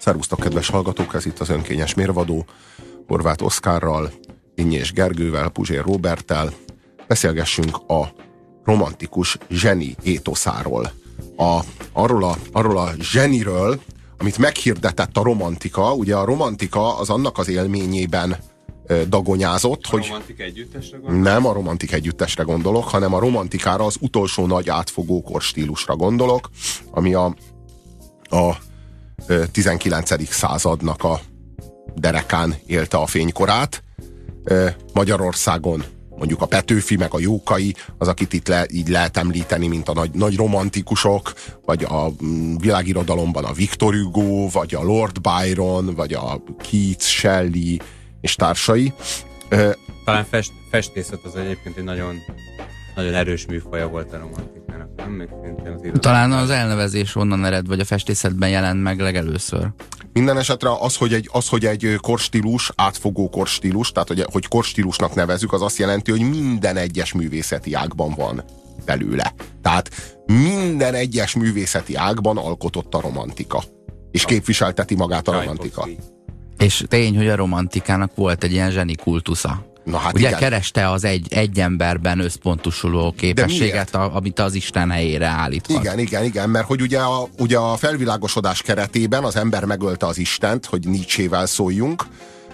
Szervusztok, kedves hallgatók, ez itt az Önkényes Mérvadó, Horváth Oszkárral, Innyés Gergővel, Puzsér Róberttel. Beszélgessünk a romantikus zseni étoszáról. Arról a zseniről, amit meghirdetett a romantika. Ugye a romantika az annak az élményében dagonyázott, hogy... romantik együttesre gondolok? Nem a romantik együttesre gondolok, hanem a romantikára, az utolsó nagy átfogó korstílusra gondolok, ami a 19. századnak a derekán élte a fénykorát. Magyarországon mondjuk a Petőfi, meg a Jókai, az, akit itt így lehet említeni, mint a nagy romantikusok, vagy a világirodalomban a Victor Hugo, vagy a Lord Byron, vagy a Keats, Shelley és társai. Talán festészet az egyébként egy nagyon, nagyon erős műfaja volt a romantikának, nem? Még az talán az elnevezés onnan ered, vagy a festészetben jelent meg legelőször. Minden esetre az, hogy egy korstílus, átfogó korstílus, tehát hogy korstílusnak nevezzük, az azt jelenti, hogy minden egyes művészeti ágban van belőle. Tehát minden egyes művészeti ágban alkotott a romantika. És képviselteti magát a romantika. És tény, hogy a romantikának volt egy ilyen zseni kultusza. Na, hát ugye igen. Kereste az egy emberben összpontosuló képességet, amit az Isten helyére állíthat. Igen, mert hogy ugye a felvilágosodás keretében az ember megölte az Istent, hogy Nietzsével szóljunk.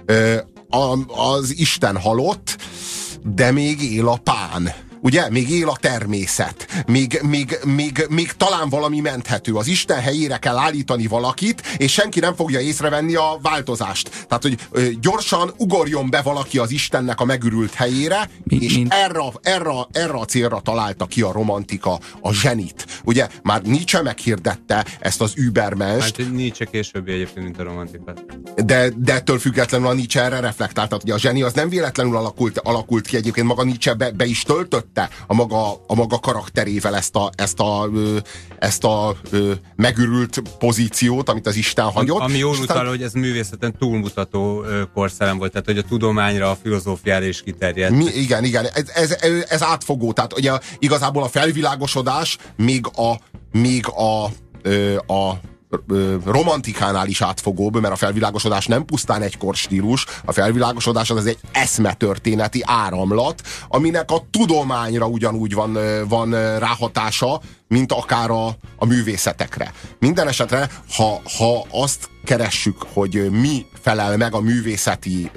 Az Isten halott, de még él a pán. Ugye? Még él a természet. Még talán valami menthető. Az Isten helyére kell állítani valakit, és senki nem fogja észrevenni a változást. Tehát, hogy gyorsan ugorjon be valaki az Istennek a megürült helyére, és erre a célra találta ki a romantika a zsenit. Ugye? Már Nietzsche meghirdette ezt az Übermenst. Hát Nietzsche későbbi egyébként, mint a romantika. De ettől függetlenül a Nietzsche erre reflektált. Tehát, hogy a zseni az nem véletlenül alakult ki egyébként. Maga Nietzsche be is töltött a maga karakterével ezt a megürült pozíciót, amit az Isten hagyott. Ami jól utal, hogy ez művészeten túlmutató korszellem volt, tehát hogy a tudományra, a filozófiára is kiterjedt. Igen, ez átfogó, tehát ugye igazából a felvilágosodás még a romantikánál is átfogóbb, mert a felvilágosodás nem pusztán egy korstílus, a felvilágosodás az egy eszmetörténeti áramlat, aminek a tudományra ugyanúgy van ráhatása, mint akár a művészetekre. Minden esetre, ha azt keressük, hogy mi felel meg a művészeti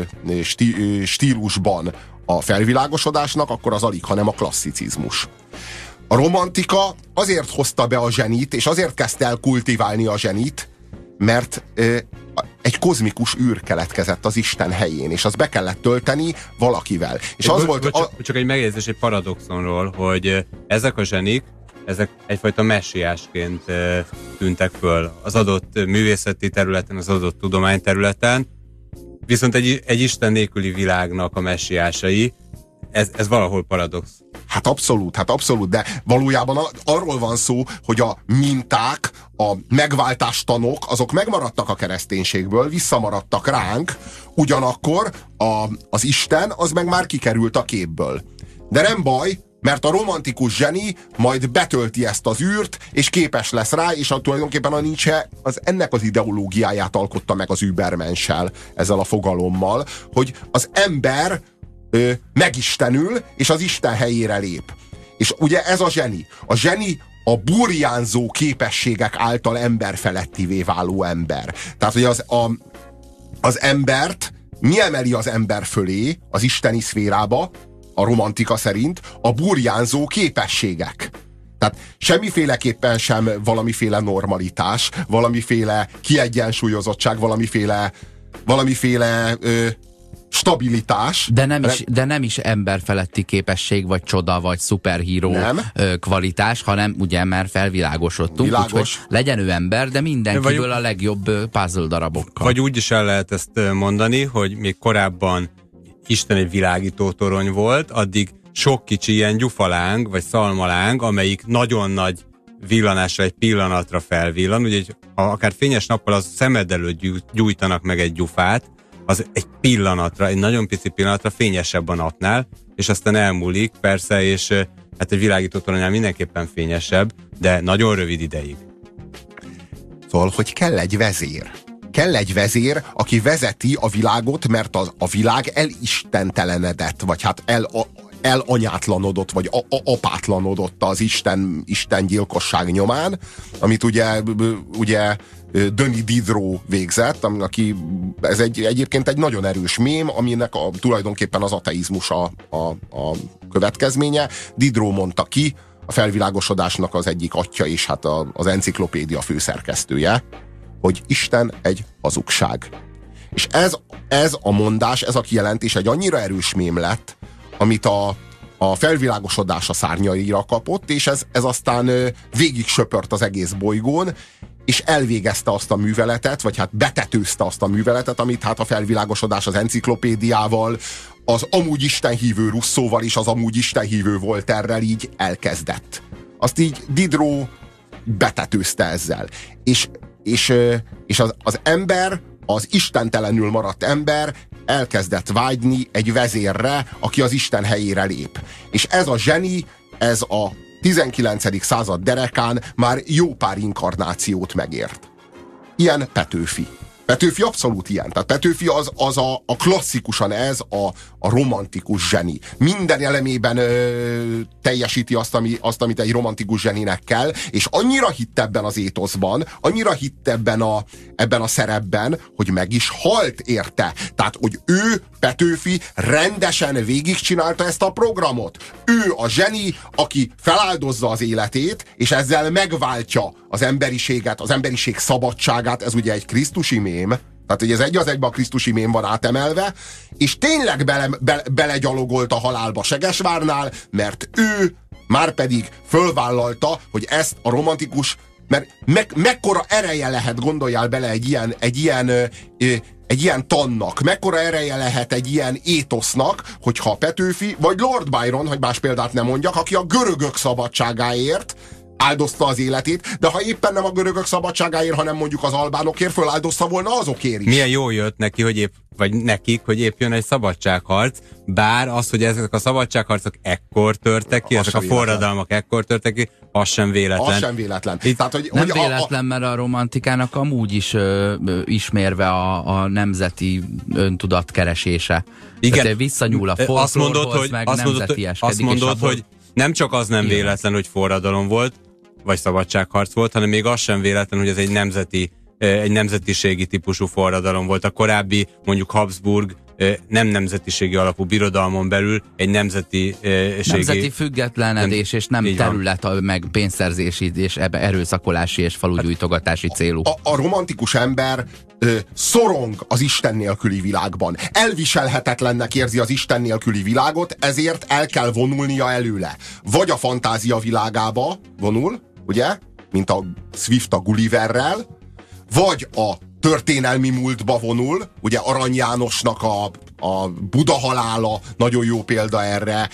stílusban a felvilágosodásnak, akkor az alig, hanem a klasszicizmus. A romantika azért hozta be a zsenit, és azért kezdte el kultiválni a zsenit, mert egy kozmikus űr keletkezett az Isten helyén, és azt be kellett tölteni valakivel. És az volt... Csak egy megjegyzés egy paradoxonról, hogy ezek a zsenik, ezek egyfajta messiásként tűntek föl az adott művészeti területen, az adott tudományterületen, viszont egy Isten nélküli világnak a messiásai, ez valahol paradox. Hát abszolút, de valójában arról van szó, hogy a minták, a megváltástanok, azok megmaradtak a kereszténységből, visszamaradtak ránk, ugyanakkor az Isten, az meg már kikerült a képből. De nem baj, mert a romantikus zseni majd betölti ezt az űrt, és képes lesz rá, és tulajdonképpen a Nietzsche ennek az ideológiáját alkotta meg az Übermenssel, ezzel a fogalommal, hogy az ember megistenül, és az Isten helyére lép. És ugye ez a zseni. A zseni a burjánzó képességek által emberfelettivé váló ember. Tehát, hogy az embert mi emeli az ember fölé, az isteni szférába, a romantika szerint, a burjánzó képességek. Tehát semmiféleképpen sem valamiféle normalitás, valamiféle kiegyensúlyozottság, valamiféle stabilitás. De nem is emberfeletti képesség, vagy csoda, vagy szuperhíró kvalitás, hanem ugye már felvilágosodtunk, úgyhogy legyen ő ember, de mindenkiből a legjobb puzzle darabokkal. Vagy úgy is el lehet ezt mondani, hogy még korábban Isten egy világító torony volt, addig sok kicsi ilyen gyufaláng, vagy szalmaláng, amelyik nagyon nagy villanásra, egy pillanatra felvillan, ugye ha akár fényes nappal az szemed előtt gyújtanak meg egy gyufát, az egy pillanatra, egy nagyon pici pillanatra fényesebb a napnál, és aztán elmúlik, persze, és hát egy világító toronyán mindenképpen fényesebb, de nagyon rövid ideig. Szóval, hogy kell egy vezér. kell egy vezér, aki vezeti a világot, mert a világ elistentelenedett, vagy hát elanyátlanodott, vagy apátlanodott az Isten gyilkosság nyomán, amit ugye Denis Diderot végzett, ez egyébként egy nagyon erős mém, aminek tulajdonképpen az ateizmus a következménye. Diderot mondta ki, a felvilágosodásnak az egyik atya, és hát az enciklopédia főszerkesztője, hogy Isten egy hazugság. És ez a mondás, ez a kijelentés egy annyira erős mém lett, amit a felvilágosodás a szárnyaira kapott, és ez aztán végig söpört az egész bolygón, és elvégezte azt a műveletet, vagy hát betetőzte azt a műveletet, amit hát a felvilágosodás az enciklopédiával, az amúgy istenhívő Rousseauval és az amúgy istenhívő Voltaire-rel így elkezdett. Azt így Diderot betetőzte ezzel. És az ember, az istentelenül maradt ember elkezdett vágyni egy vezérre, aki az Isten helyére lép. És ez a zseni, ez a 19. század derekán már jó pár inkarnációt megért. Ilyen Petőfi. Petőfi abszolút ilyen. Tehát Petőfi az a klasszikusan ez a romantikus zseni. Minden elemében teljesíti azt, amit egy romantikus zseninek kell, és annyira hitt ebben az étoszban, annyira hitt ebben a szerepben, hogy meg is halt érte. Tehát, hogy ő, Petőfi rendesen végigcsinálta ezt a programot. Ő a zseni, aki feláldozza az életét, és ezzel megváltja az emberiséget, az emberiség szabadságát. Ez ugye egy krisztusi mém, tehát hogy ez egy az egyben a krisztusi mém van átemelve, és tényleg belegyalogolt a halálba Segesvárnál, mert ő már pedig fölvállalta, hogy ezt a romantikus, mert mekkora ereje lehet, gondoljál bele egy ilyen tannak, mekkora ereje lehet egy ilyen étosznak, hogyha Petőfi, vagy Lord Byron, hogy más példát nem mondjak, aki a görögök szabadságáért áldozta az életét, de ha éppen nem a görögök szabadságáért, hanem mondjuk az albánokért, föláldozta volna azokért is. Milyen jó jött neki, vagy nekik, hogy épp jön egy szabadságharc, bár az, hogy ezek a szabadságharcok ekkor törtek ki, ezek a forradalmak ekkor törtek ki, az sem véletlen. Az sem véletlen. Tehát, nem véletlen, mert a romantikának amúgy is ismérve a nemzeti öntudat keresése. Igen. Tehát visszanyúl a folklórhoz, meg nemzetieskedik. Azt mondod, hogy nem csak az nem véletlen, hogy forradalom volt, vagy szabadságharc volt, hanem még az sem véletlen, hogy ez egy nemzetiségi típusú forradalom volt. A korábbi, mondjuk Habsburg nem nemzetiségi alapú birodalmon belül egy nemzeti függetlenedés, és nem terület, meg pénzszerzési és erőszakolási és falugyújtogatási célú. A romantikus ember szorong az Isten nélküli világban. Elviselhetetlennek érzi az Isten nélküli világot, ezért el kell vonulnia előle. Vagy a fantázia világába vonul, ugye, mint a Swift a Gulliverrel, vagy a történelmi múltba vonul, ugye Arany Jánosnak a Buda halála nagyon jó példa erre.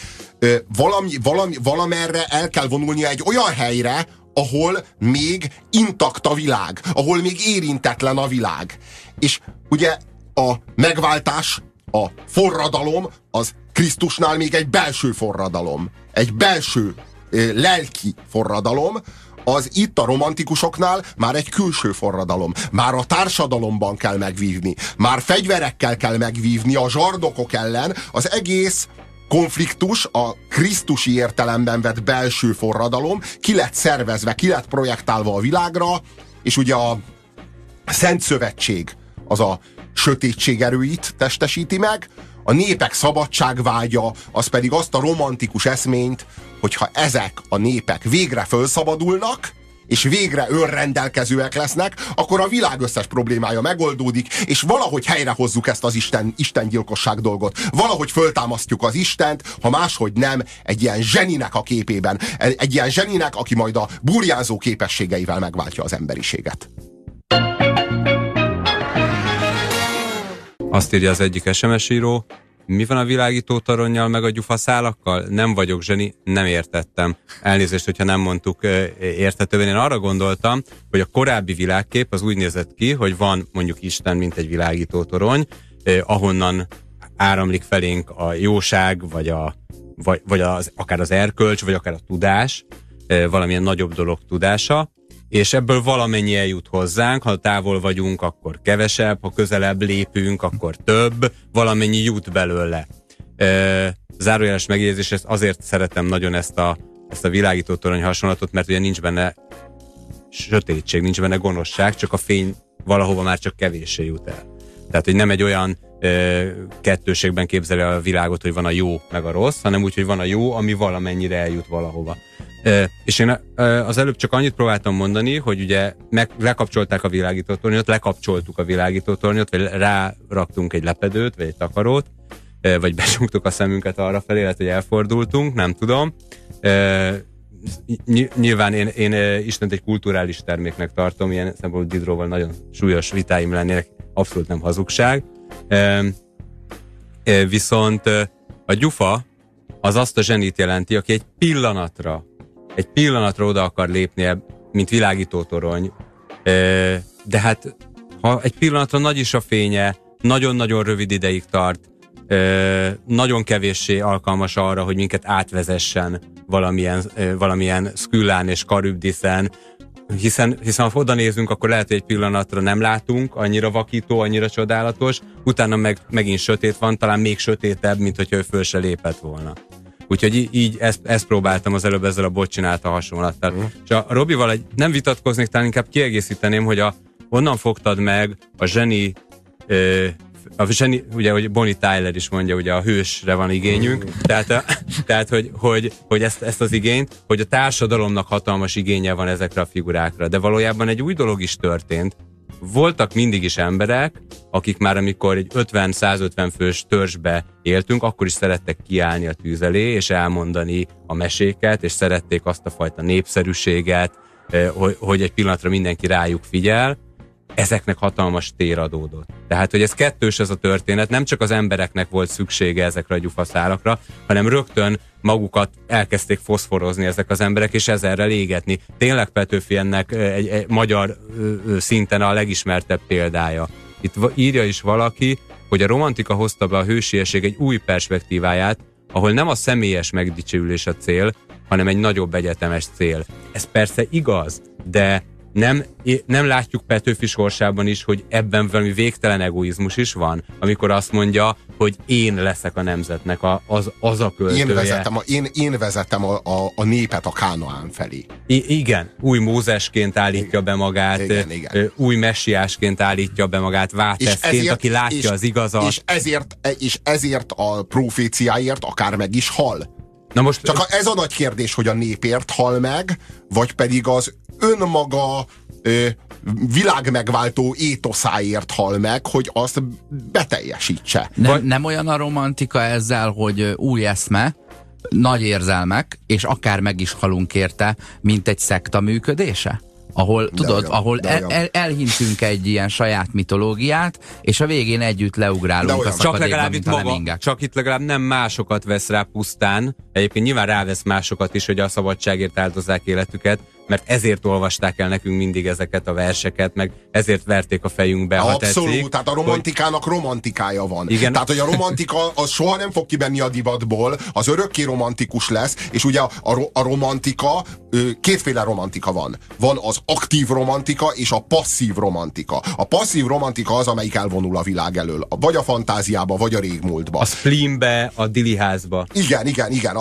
Valamerre el kell vonulnia egy olyan helyre, ahol még intakt a világ, ahol még érintetlen a világ. És ugye a megváltás, a forradalom, az Krisztusnál még egy belső forradalom. Egy belső lelki forradalom, az itt a romantikusoknál már egy külső forradalom. Már a társadalomban kell megvívni. Már fegyverekkel kell megvívni a zsardokok ellen. Az egész konfliktus, a krisztusi értelemben vett belső forradalom ki lett szervezve, ki lett projektálva a világra, és ugye a Szent Szövetség az a sötétség erőit testesíti meg, a népek szabadságvágya, az pedig azt a romantikus eszményt, hogyha ezek a népek végre felszabadulnak, és végre önrendelkezőek lesznek, akkor a világ összes problémája megoldódik, és valahogy helyrehozzuk ezt az istengyilkosság dolgot. Valahogy föltámasztjuk az Istent, ha máshogy nem, egy ilyen zseninek a képében. Egy ilyen zseninek, aki majd a burjánzó képességeivel megváltja az emberiséget. Azt írja az egyik SMS író, mi van a világító toronnyal meg a gyufaszálakkal? Nem vagyok zseni, nem értettem. Elnézést, hogyha nem mondtuk érthetően. Én arra gondoltam, hogy a korábbi világkép az úgy nézett ki, hogy van mondjuk Isten, mint egy világító torony, ahonnan áramlik felénk a jóság, vagy akár az erkölcs, vagy akár a tudás, valamilyen nagyobb dolog tudása, és ebből valamennyi eljut hozzánk, ha távol vagyunk, akkor kevesebb, ha közelebb lépünk, akkor több, valamennyi jut belőle. Zárójeles megjegyzés, azért szeretem nagyon ezt a világító torony hasonlatot, mert ugye nincs benne sötétség, nincs benne gonoszság, csak a fény valahova már csak kevéssé jut el. Tehát, hogy nem egy olyan kettőségben képzeli a világot, hogy van a jó meg a rossz, hanem úgy, hogy van a jó, ami valamennyire eljut valahova. És én az előbb csak annyit próbáltam mondani, hogy ugye lekapcsolták a világítótornyot, lekapcsoltuk a világítótornyot, vagy ráraktunk egy lepedőt, vagy egy takarót, vagy becsuktuk a szemünket arrafelé, lehet, hogy elfordultunk, nem tudom. Nyilván én Istent egy kulturális terméknek tartom, ilyen szempontból Diderotval nagyon súlyos vitáim lennének, abszolút nem hazugság. Viszont a gyufa az azt a zsenit jelenti, aki egy pillanatra oda akar lépni, mint világítótorony. De hát, ha egy pillanatra nagy is a fénye, nagyon-nagyon rövid ideig tart, nagyon kevéssé alkalmas arra, hogy minket átvezessen valamilyen Skyllán és Charybdiszen, hiszen ha oda nézünk, akkor lehet, hogy egy pillanatra nem látunk, annyira vakító, annyira csodálatos, utána megint sötét van, talán még sötétebb, mint hogyha ő föl se lépett volna. Úgyhogy így ezt próbáltam az előbb ezzel a bot csinálta hasonlattal. És a Robival nem vitatkoznék, talán inkább kiegészíteném, hogy onnan fogtad meg a zseni, ugye, hogy Bonnie Tyler is mondja, ugye a hősre van igényünk, tehát hogy ezt az igényt, hogy a társadalomnak hatalmas igénye van ezekre a figurákra, de valójában egy új dolog is történt. Voltak mindig is emberek, akik már amikor egy 50-150 fős törzsbe éltünk, akkor is szerettek kiállni a tűz elé, és elmondani a meséket, és szerették azt a fajta népszerűséget, hogy egy pillanatra mindenki rájuk figyel. Ezeknek hatalmas tér adódott. Tehát, hogy ez kettős ez a történet, nem csak az embereknek volt szüksége ezekre a gyufaszálakra, hanem rögtön magukat elkezdték foszforozni ezek az emberek, és ezerrel égetni. Tényleg Petőfi ennek egy magyar szinten a legismertebb példája. Itt írja is valaki, hogy a romantika hozta be a hősiesség egy új perspektíváját, ahol nem a személyes megdicsőülés a cél, hanem egy nagyobb egyetemes cél. Ez persze igaz, de nem látjuk Petőfi sorsában is, hogy ebben valami végtelen egoizmus is van, amikor azt mondja, hogy én leszek a nemzetnek az a költője. Én vezetem a népet a Kánaán felé. Igen, új Mózesként állítja be magát, igen. Új messiásként állítja be magát, Váteszként, aki látja az igazat. És ezért a proféciáért akár meg is hal. Na most, csak ez a nagy kérdés, hogy a népért hal meg, vagy pedig az önmaga világmegváltó étoszáért hal meg, hogy azt beteljesítse. Nem olyan a romantika ezzel, hogy új eszme, nagy érzelmek, és akár meg is halunk érte, mint egy szekta működése? Ahol, tudod, ahol elhintünk egy ilyen saját mitológiát, és a végén együtt leugrálunk a szakadékba, mint a lemingek. Csak itt legalább nem másokat vesz rá pusztán, egyébként nyilván rávesz másokat is, hogy a szabadságért áldozzák életüket, mert ezért olvasták el nekünk mindig ezeket a verseket, meg ezért verték a fejünkbe, ha abszolút, tetszik. Tehát a romantikának romantikája van. Igen. Tehát, hogy a romantika az soha nem fog kibenni a divatból, az örökké romantikus lesz, és ugye a romantika, kétféle romantika van. Van az aktív romantika és a passzív romantika. A passzív romantika az, amelyik elvonul a világ elől. Vagy a fantáziába, vagy a régmúltba. A spleenbe, a diliházba. Igen.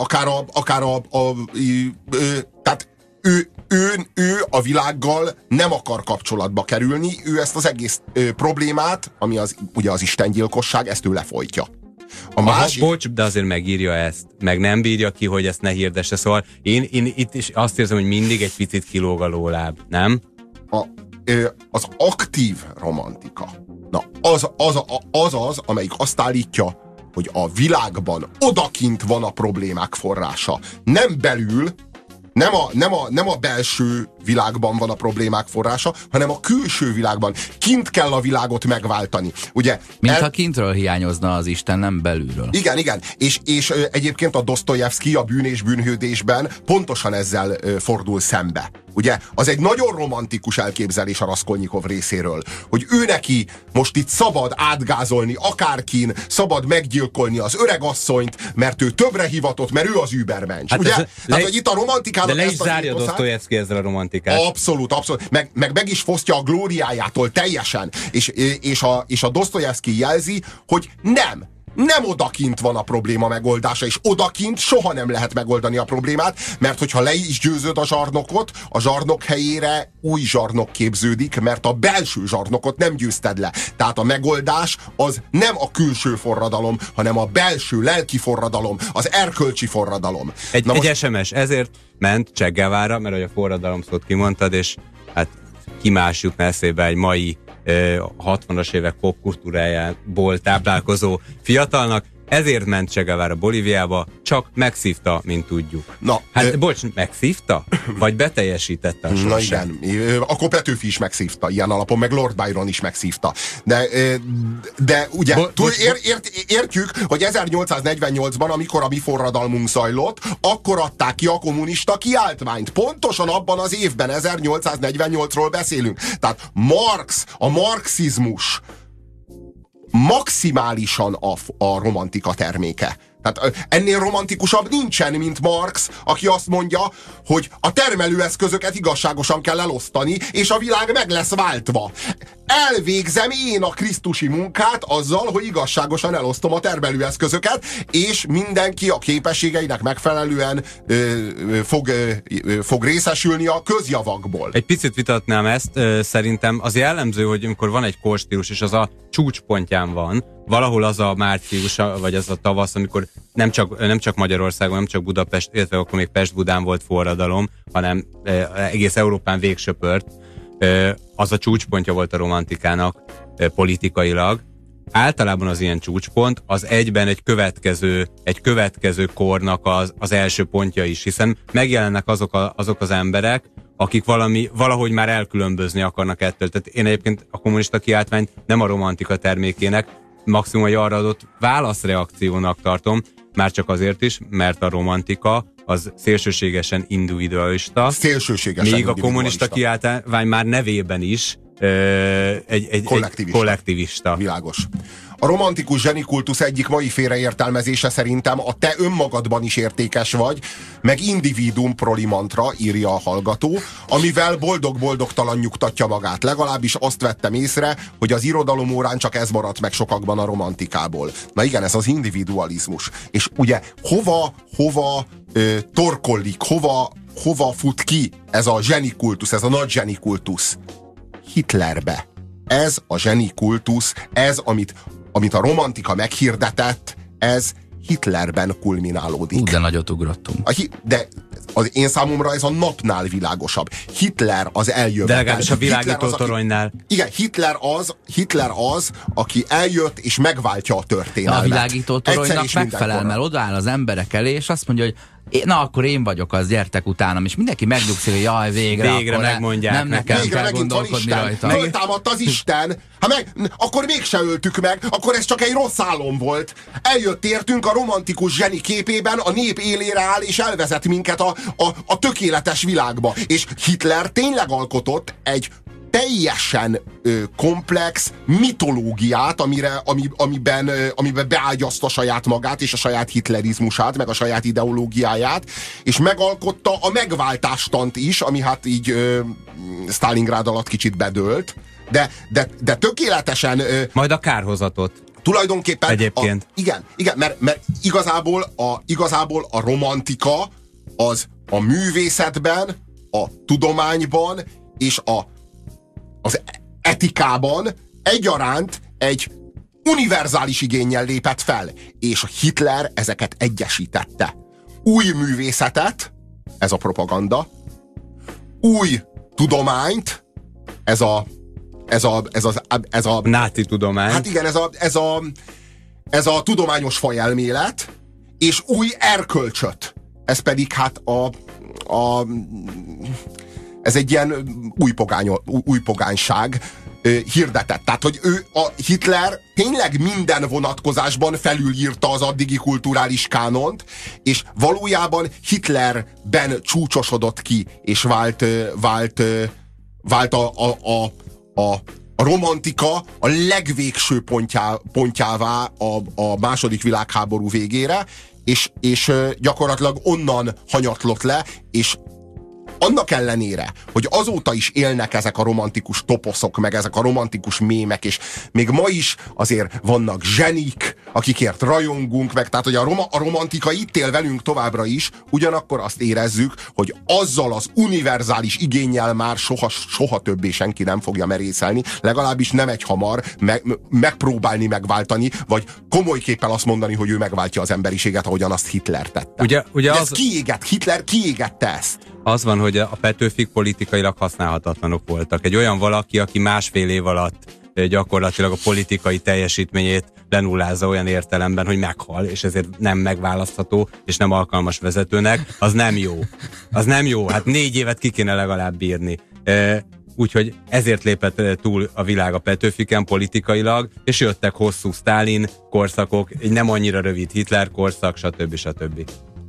Tehát ő a világgal nem akar kapcsolatba kerülni, ő ezt az egész problémát, ami ugye az istengyilkosság, ezt ő lefolytja. Bocs, de azért megírja ezt, meg nem bírja ki, hogy ezt ne hirdesse, szóval én itt is azt érzem, hogy mindig egy picit kilóg a lóláb, nem? Az aktív romantika, az, amelyik azt állítja, hogy a világban odakint van a problémák forrása, nem belül, nem a belső világban van a problémák forrása, hanem a külső világban. Kint kell a világot megváltani. Ugye, mintha kintről hiányozna az Isten, nem belülről. Igen. És egyébként a Dosztojevszki a Bűn és bűnhődésben pontosan ezzel fordul szembe. Ugye, az egy nagyon romantikus elképzelés a Raskolnikov részéről, hogy ő neki most itt szabad átgázolni akárkin, szabad meggyilkolni az öregasszonyt, mert ő többre hivatott, mert ő az übermensch. Ugye? Hát, hogy itt a romantikának de le is zárja Dosztojevszki ezzel a romantikát. Abszolút, abszolút. Meg is fosztja a glóriájától teljesen. És a Dosztojevszki jelzi, hogy nem odakint van a probléma megoldása, és odakint soha nem lehet megoldani a problémát, mert hogyha le is győzöd a zsarnokot, a zsarnok helyére új zsarnok képződik, mert a belső zsarnokot nem győzted le. Tehát a megoldás az nem a külső forradalom, hanem a belső lelki forradalom, az erkölcsi forradalom. Egy SMS, ezért ment Che Guevara, mert hogy a forradalom szót kimondtad, és hát kimásjuk messzébe egy mai 60-as évek popkultúrájából táplálkozó fiatalnak, ezért ment Che Guevara Bolíviába, csak megszívta, mint tudjuk. Bocs, megszívta? Vagy beteljesítette a sorsát? Na igen, akkor Petőfi is megszívta, ilyen alapon, meg Lord Byron is megszívta. De ugye, értjük, hogy 1848-ban, amikor a mi forradalmunk zajlott, akkor adták ki a kommunista kiáltványt. Pontosan abban az évben, 1848-ról beszélünk. Tehát a marxizmus maximálisan a romantika terméke. Tehát ennél romantikusabb nincsen, mint Marx, aki azt mondja, hogy a termelőeszközöket igazságosan kell elosztani, és a világ meg lesz váltva. Elvégzem én a krisztusi munkát azzal, hogy igazságosan elosztom a termelőeszközöket, és mindenki a képességeinek megfelelően fog részesülni a közjavakból. Egy picit vitatnám ezt, szerintem az jellemző, hogy amikor van egy korstílus, és az a csúcspontján van, valahol az a március, vagy az a tavasz, amikor nem csak Magyarországon, nem csak Budapest, illetve akkor még Pest-Budán volt forradalom, hanem egész Európán végsöpört, az a csúcspontja volt a romantikának politikailag. Általában az ilyen csúcspont az egyben egy következő kornak az első pontja is, hiszen megjelennek azok az emberek, akik valahogy már elkülönbözni akarnak ettől. Tehát én egyébként a kommunista kiáltványt nem a romantika termékének, maximum egy arra adott válaszreakciónak tartom, már csak azért is, mert a romantika az szélsőségesen individualista. Míg a kommunista kiáltvány már nevében is egy kollektivista. Világos. A romantikus zsenikultusz egyik mai félreértelmezése szerintem a te önmagadban is értékes vagy, meg individuum prolimantra, írja a hallgató, amivel boldog-boldogtalan nyugtatja magát. Legalábbis azt vettem észre, hogy az irodalom órán csak ez maradt meg sokakban a romantikából. Na igen, ez az individualizmus. És ugye hova torkollik, hova fut ki ez a zsenikultusz, ez a nagy zsenikultusz? Hitlerbe. Ez a zsenikultusz, ez, amit a romantika meghirdetett, ez Hitlerben kulminálódik. De nagyot ugrottunk. De az én számomra ez a napnál világosabb. Hitler az eljövő. De legalábbis a világító toronynál. Igen, Hitler az, aki eljött és megváltja a történelmet. A világító toronynak megfelel, mert odaáll az emberek elé, és azt mondja, hogy na akkor én vagyok az, gyertek utánam, és mindenki megnyugszik, hogy jaj, végre megmondják nem nekem kell gondolkodni rajta. Föltámadt az Isten, akkor mégse öltük meg, akkor ez csak egy rossz álom volt. Eljött értünk a romantikus zseni képében, a nép élére áll, és elvezet minket a tökéletes világba. És Hitler tényleg alkotott egy teljesen komplex mitológiát, amiben beágyazta saját magát, és a saját hitlerizmusát, meg a saját ideológiáját, és megalkotta a megváltástant is, ami hát így Sztálingrád alatt kicsit bedőlt, de tökéletesen... Majd a kárhozatot. Tulajdonképpen... Egyébként. Igen, mert igazából a romantika az a művészetben, a tudományban és az etikában egyaránt egy univerzális igénnyel lépett fel, és Hitler ezeket egyesítette. Új művészetet, ez a propaganda, új tudományt, ez a náci tudomány. Hát igen, ez a tudományos fajelmélet, és új erkölcsöt. Ez pedig hát ez egy ilyen új pogányság hirdetett. Tehát, hogy Hitler tényleg minden vonatkozásban felülírta az addigi kulturális kánont, és valójában Hitlerben csúcsosodott ki, és vált a romantika a legvégső pontjává a második világháború végére, és gyakorlatilag onnan hanyatlott le, és annak ellenére, hogy azóta is élnek ezek a romantikus toposzok, meg ezek a romantikus mémek, és még ma is azért vannak zsenik, akikért rajongunk, meg tehát, hogy a romantika itt él velünk továbbra is, ugyanakkor azt érezzük, hogy azzal az univerzális igénnyel már soha többé senki nem fogja merészelni, legalábbis nem egyhamar megpróbálni megváltani, vagy komolyképpen azt mondani, hogy ő megváltja az emberiséget, ahogyan azt Hitler tette. Ugye ez kiégett, Hitler kiégette ezt. Az van, hogy a Petőfik politikailag használhatatlanok voltak. Egy olyan valaki, aki másfél év alatt gyakorlatilag a politikai teljesítményét lenullázza olyan értelemben, hogy meghal, és ezért nem megválasztható, és nem alkalmas vezetőnek, az nem jó. Az nem jó, hát 4 évet ki kéne legalább bírni. Úgyhogy ezért lépett túl a világ a Petőfiken politikailag, és jöttek hosszú Sztálin korszakok, egy nem annyira rövid Hitler korszak, stb.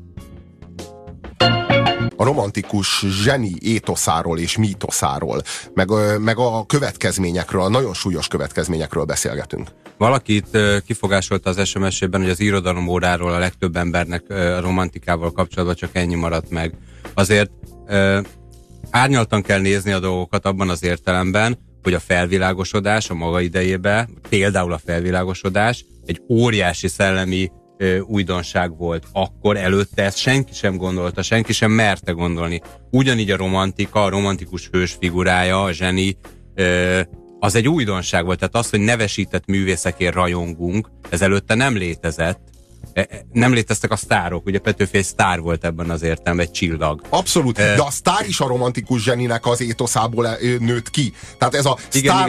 A romantikus zseni étoszáról és mítoszáról, meg a következményekről, a nagyon súlyos következményekről beszélgetünk. Valakit kifogásolta az SMS-ében, hogy az irodalom óráról a legtöbb embernek a romantikával kapcsolatban csak ennyi maradt meg. Azért árnyaltan kell nézni a dolgokat abban az értelemben, hogy a felvilágosodás a maga idejében, például a felvilágosodás egy óriási szellemi újdonság volt. Akkor előtte ezt senki sem gondolta, senki sem merte gondolni. Ugyanígy a romantika, a romantikus hős figurája, a zseni, az egy újdonság volt. Tehát az, hogy nevesített művészekért rajongunk, ez előtte nem létezett. Nem léteztek a sztárok. Ugye Petőfi egy sztár volt ebben az értelemben, egy csillag. Abszolút, de a sztár is a romantikus zseninek az étoszából nőtt ki. Tehát ez a sztár,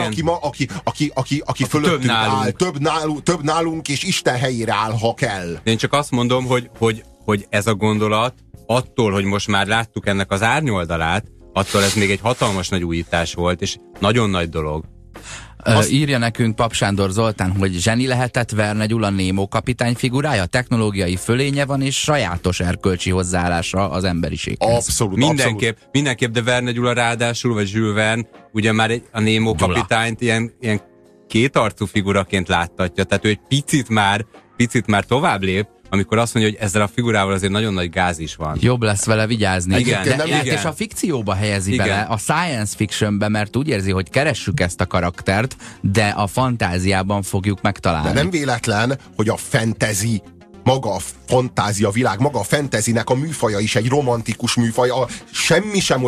aki fölöttünk áll, több nálunk, és Isten helyére áll, ha kell. Én csak azt mondom, hogy ez a gondolat attól, hogy most már láttuk ennek az árnyoldalát, attól ez még egy hatalmas nagy újítás volt, és nagyon nagy dolog. Írja nekünk Pap Sándor Zoltán, hogy zseni lehetett Verne Gyula Némó kapitány figurája, technológiai fölénye van, és sajátos erkölcsi hozzáállása az emberiséghez. Abszolút, mindenképp, de Verne Gyula ráadásul, vagy Jules Verne, ugye már a Némó kapitányt ilyen kétarcú figuraként láttatja, tehát ő egy picit már tovább lép, amikor azt mondja, hogy ezzel a figurával azért nagyon nagy gáz is van. Jobb lesz vele vigyázni. Igen. És a fikcióba helyezi bele, a science fictionbe, mert úgy érzi, hogy keressük ezt a karaktert, de a fantáziában fogjuk megtalálni. De nem véletlen, hogy a fantasy, maga a fantázia világ, maga a fantasynek a műfaja is egy romantikus műfaj. Semmi sem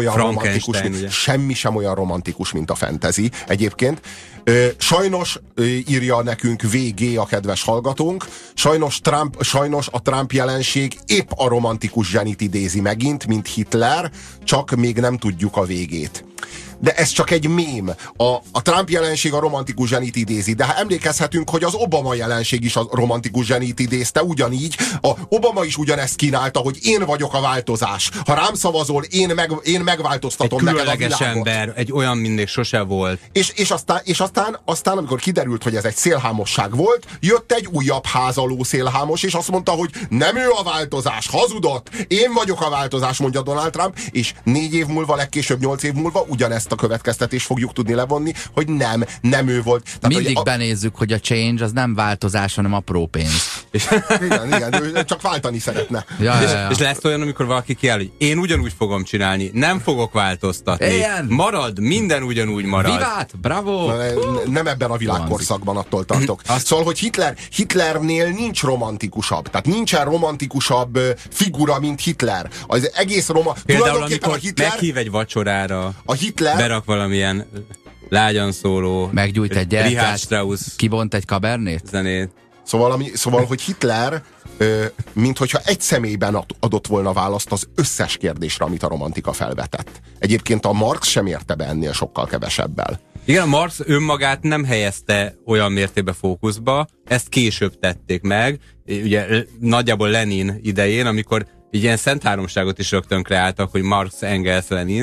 olyan romantikus, mint a fantasy egyébként. Sajnos írja nekünk VG, a kedves hallgatónk, sajnos a Trump jelenség épp a romantikus zsenit idézi megint, mint Hitler, csak még nem tudjuk a végét. De ez csak egy mém. A Trump jelenség a romantikus zsenit idézi, de emlékezhetünk, hogy az Obama jelenség is a romantikus zsenit idézte, ugyanígy. Obama is ugyanezt kínálta, hogy én vagyok a változás. Ha rám szavazol, én megváltoztatom neked a világot. Egy különleges ember, egy olyan mindig sose volt. És aztán, amikor kiderült, hogy ez egy szélhámosság volt, jött egy újabb házaló szélhámos, és azt mondta, hogy nem ő a változás, hazudott, én vagyok a változás, mondja Donald Trump, és 4 év múlva, legkésőbb 8 év múlva ugyanezt a következtetést fogjuk tudni levonni, hogy nem ő volt. Tehát, mindig benézzük, hogy a change az nem változás, hanem apró pénz. Igen, ő csak váltani szeretne. És lesz olyan, amikor valaki kiáll, hogy én ugyanúgy fogom csinálni, nem fogok változtatni. Ilyen. Marad, minden ugyanúgy marad. Vivát, bravo! Nem ebben a világkorszakban, attól tartok. Szóval, hogy Hitlernél nincs romantikusabb. Tehát nincsen romantikusabb figura, mint Hitler. Az egész például amikor meghív egy vacsorára, a Hitler berak valamilyen lágyan szóló, meggyújt egy gyertyát, Richard Strauss, kibont egy kabernét, zenét. Szóval, hogy Hitler minthogyha egy személyben adott volna választ az összes kérdésre, amit a romantika felvetett. Egyébként a Marx sem érte be ennél sokkal kevesebbel. Igen, a Marx önmagát nem helyezte olyan mértékben fókuszba, ezt később tették meg, ugye nagyjából Lenin idején, amikor így ilyen szent háromságot is rögtön kreáltak, hogy Marx, Engels, Lenin,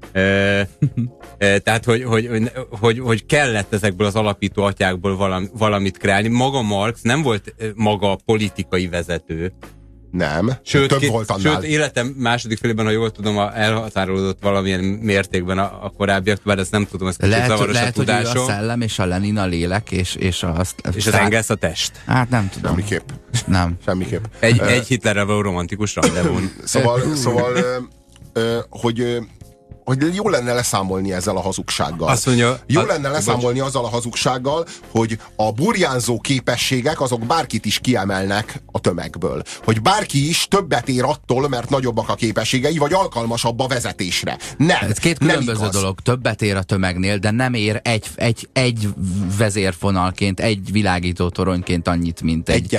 Tehát, hogy kellett ezekből az alapító atyákból valamit kreálni. Maga Marx nem volt maga politikai vezető. Nem, több volt annál. Sőt, életem második felében, ha jól tudom, elhatárolódott valamilyen mértékben a korábbiak, bár ezt nem tudom, ez kicsit zavaros a tudásom. Hogy ő a szellem, és a Lenin a lélek, és az Engels a test. Hát nem tudom. Semmiképp. Nem. Semmiképp. Egy Hitlerrel való romantikus rendezvún. Szóval hogy jó lenne leszámolni ezzel a hazugsággal. Azt mondja, jó lenne leszámolni azzal a hazugsággal, hogy a burjánzó képességek azok bárkit is kiemelnek a tömegből. Hogy bárki is többet ér attól, mert nagyobbak a képességei, vagy alkalmasabb a vezetésre. Nem. Ez két különböző dolog. Többet ér a tömegnél, de nem ér egy vezérfonalként, egy világító toronyként annyit, mint egy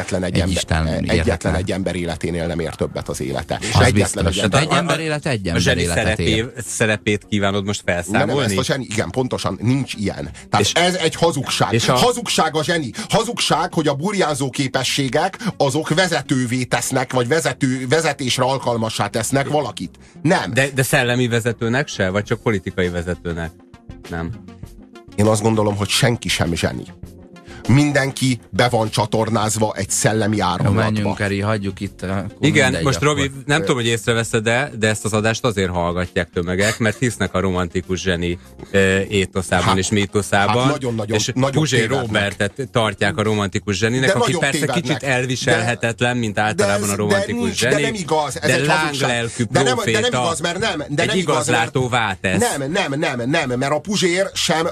egy ember életénél nem ér többet az élete. Egy ember élete egy ember életet ér. Szerepét kívánod most felszámolni? Igen, pontosan, nincs ilyen. Tehát ez egy hazugság. Hazugság a zseni. Hazugság, hogy a burjánzó képességek azok vezetővé tesznek, vagy vezetésre alkalmassá tesznek valakit. Nem. De szellemi vezetőnek se? Vagy csak politikai vezetőnek? Nem. Én azt gondolom, hogy senki sem zseni. Mindenki be van csatornázva egy szellemi áramlatba. Menjünk, Eri, hagyjuk itt. Igen, most Robi, nem tudom, hogy észreveszed, de ezt az adást azért hallgatják tömegek, mert hisznek a romantikus zseni étoszában és mítoszában. És Puzsér Robertet tartják a romantikus zseninek, aki persze kicsit elviselhetetlen, mint általában a romantikus zseni. De nem igaz, ez egy lánglelkű proféta, de nem igaz, mert nem. Egy igazlátóvá tesz. Nem, mert a Puzsér sem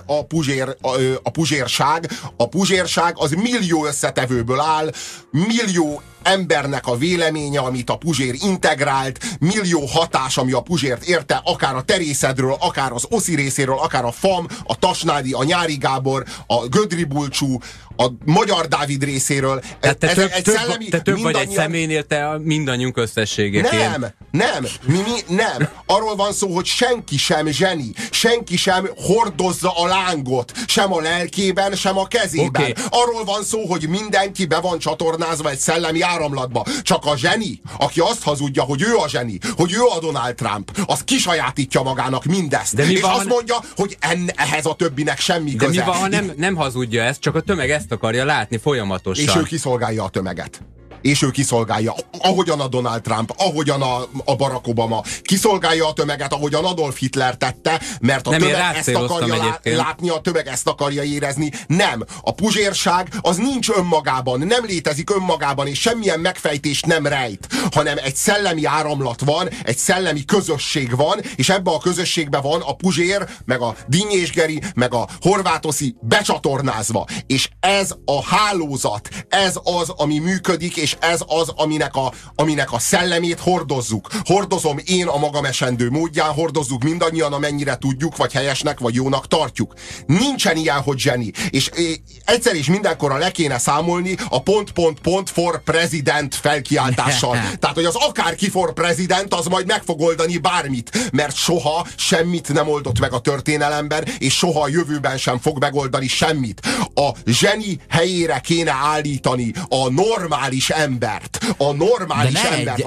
a puzsérság, a puzsérság az millió összetevőből áll, millió embernek a véleménye, amit a Puzsér integrált, millió hatás, ami a Puzsért érte, akár a Terészedről, akár az Oszi részéről, akár a FAM, a Tasnádi, a Nyári Gábor, a Gödri Bulcsú, a Magyar Dávid részéről. Te több vagy egy személynél, te mindannyiunk összességeként. Nem. Arról van szó, hogy senki sem zseni, senki sem hordozza a lángot, sem a lelkében, sem a kezében. Okay. Arról van szó, hogy mindenki be van csatornázva egy szellemi áramlatba. Csak a zseni, aki azt hazudja, hogy ő a zseni, hogy ő a Donald Trump, az kisajátítja magának mindezt. És azt mondja, hogy ehhez a többinek semmi köze. De mi van, ha nem hazudja ezt, csak a tömeg ezt akarja látni folyamatosan. És ő kiszolgálja a tömeget. És ő kiszolgálja, ahogyan a Donald Trump, ahogyan a Barack Obama kiszolgálja a tömeget, ahogyan Adolf Hitler tette, mert a tömeg ezt akarja látni, a tömeg ezt akarja érezni. Nem. A puzsérság az nincs önmagában, nem létezik önmagában, és semmilyen megfejtést nem rejt, hanem egy szellemi áramlat van, egy szellemi közösség van, és ebbe a közösségbe van a Puzsér, meg a Dinnyés Geri, meg a Horvátoszi becsatornázva. És ez a hálózat, ez az, ami működik, és ez az, aminek a szellemét hordozzuk. Hordozom én a magam esendő módján, hordozzuk mindannyian, amennyire tudjuk, vagy helyesnek, vagy jónak tartjuk. Nincsen ilyen, hogy zseni. És egyszer és mindenkorra le kéne számolni a ... for president felkiáltással. Tehát, hogy az akárki for president, az majd meg fog oldani bármit. Mert soha semmit nem oldott meg a történelemben, és soha a jövőben sem fog megoldani semmit. A zseni helyére kéne állítani a normális embert. A normális embert.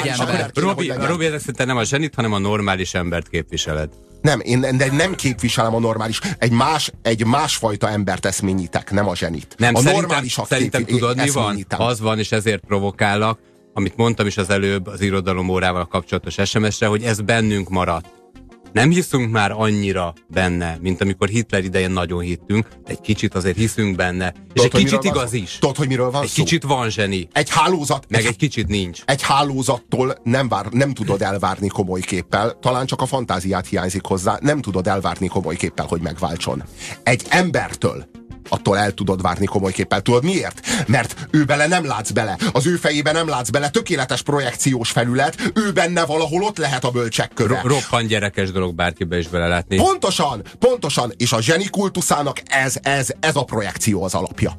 Robi, ezek szerint nem a zsenit, hanem a normális embert képviseled. Nem, de nem képviselem a normális. Egy másfajta embert eszményítek, nem a zsenit. Nem, szerintem tudod, mi van? Az van, és ezért provokállak, amit mondtam is az előbb az irodalom órával kapcsolatos SMS-re, hogy ez bennünk maradt. Nem hiszünk már annyira benne, mint amikor Hitler idején nagyon hittünk, de egy kicsit azért hiszünk benne. És egy kicsit igaz is. Tudod, hogy miről van szó? Egy kicsit van zseni. Egy hálózat. Meg egy kicsit nincs. Egy hálózattól nem tudod elvárni komoly képpel, talán csak a fantáziát hiányzik hozzá, nem tudod elvárni komoly képpel, hogy megváltson. Egy embertől attól el tudod várni komoly képpel. Tudod miért? Mert ő bele nem látsz bele. Az ő fejébe nem látsz bele. Tökéletes projekciós felület. Ő benne valahol ott lehet a bölcsek köve. Roppant gyerekes dolog bárkibe is belelátni. Pontosan. És a zseni kultuszának ez a projekció az alapja.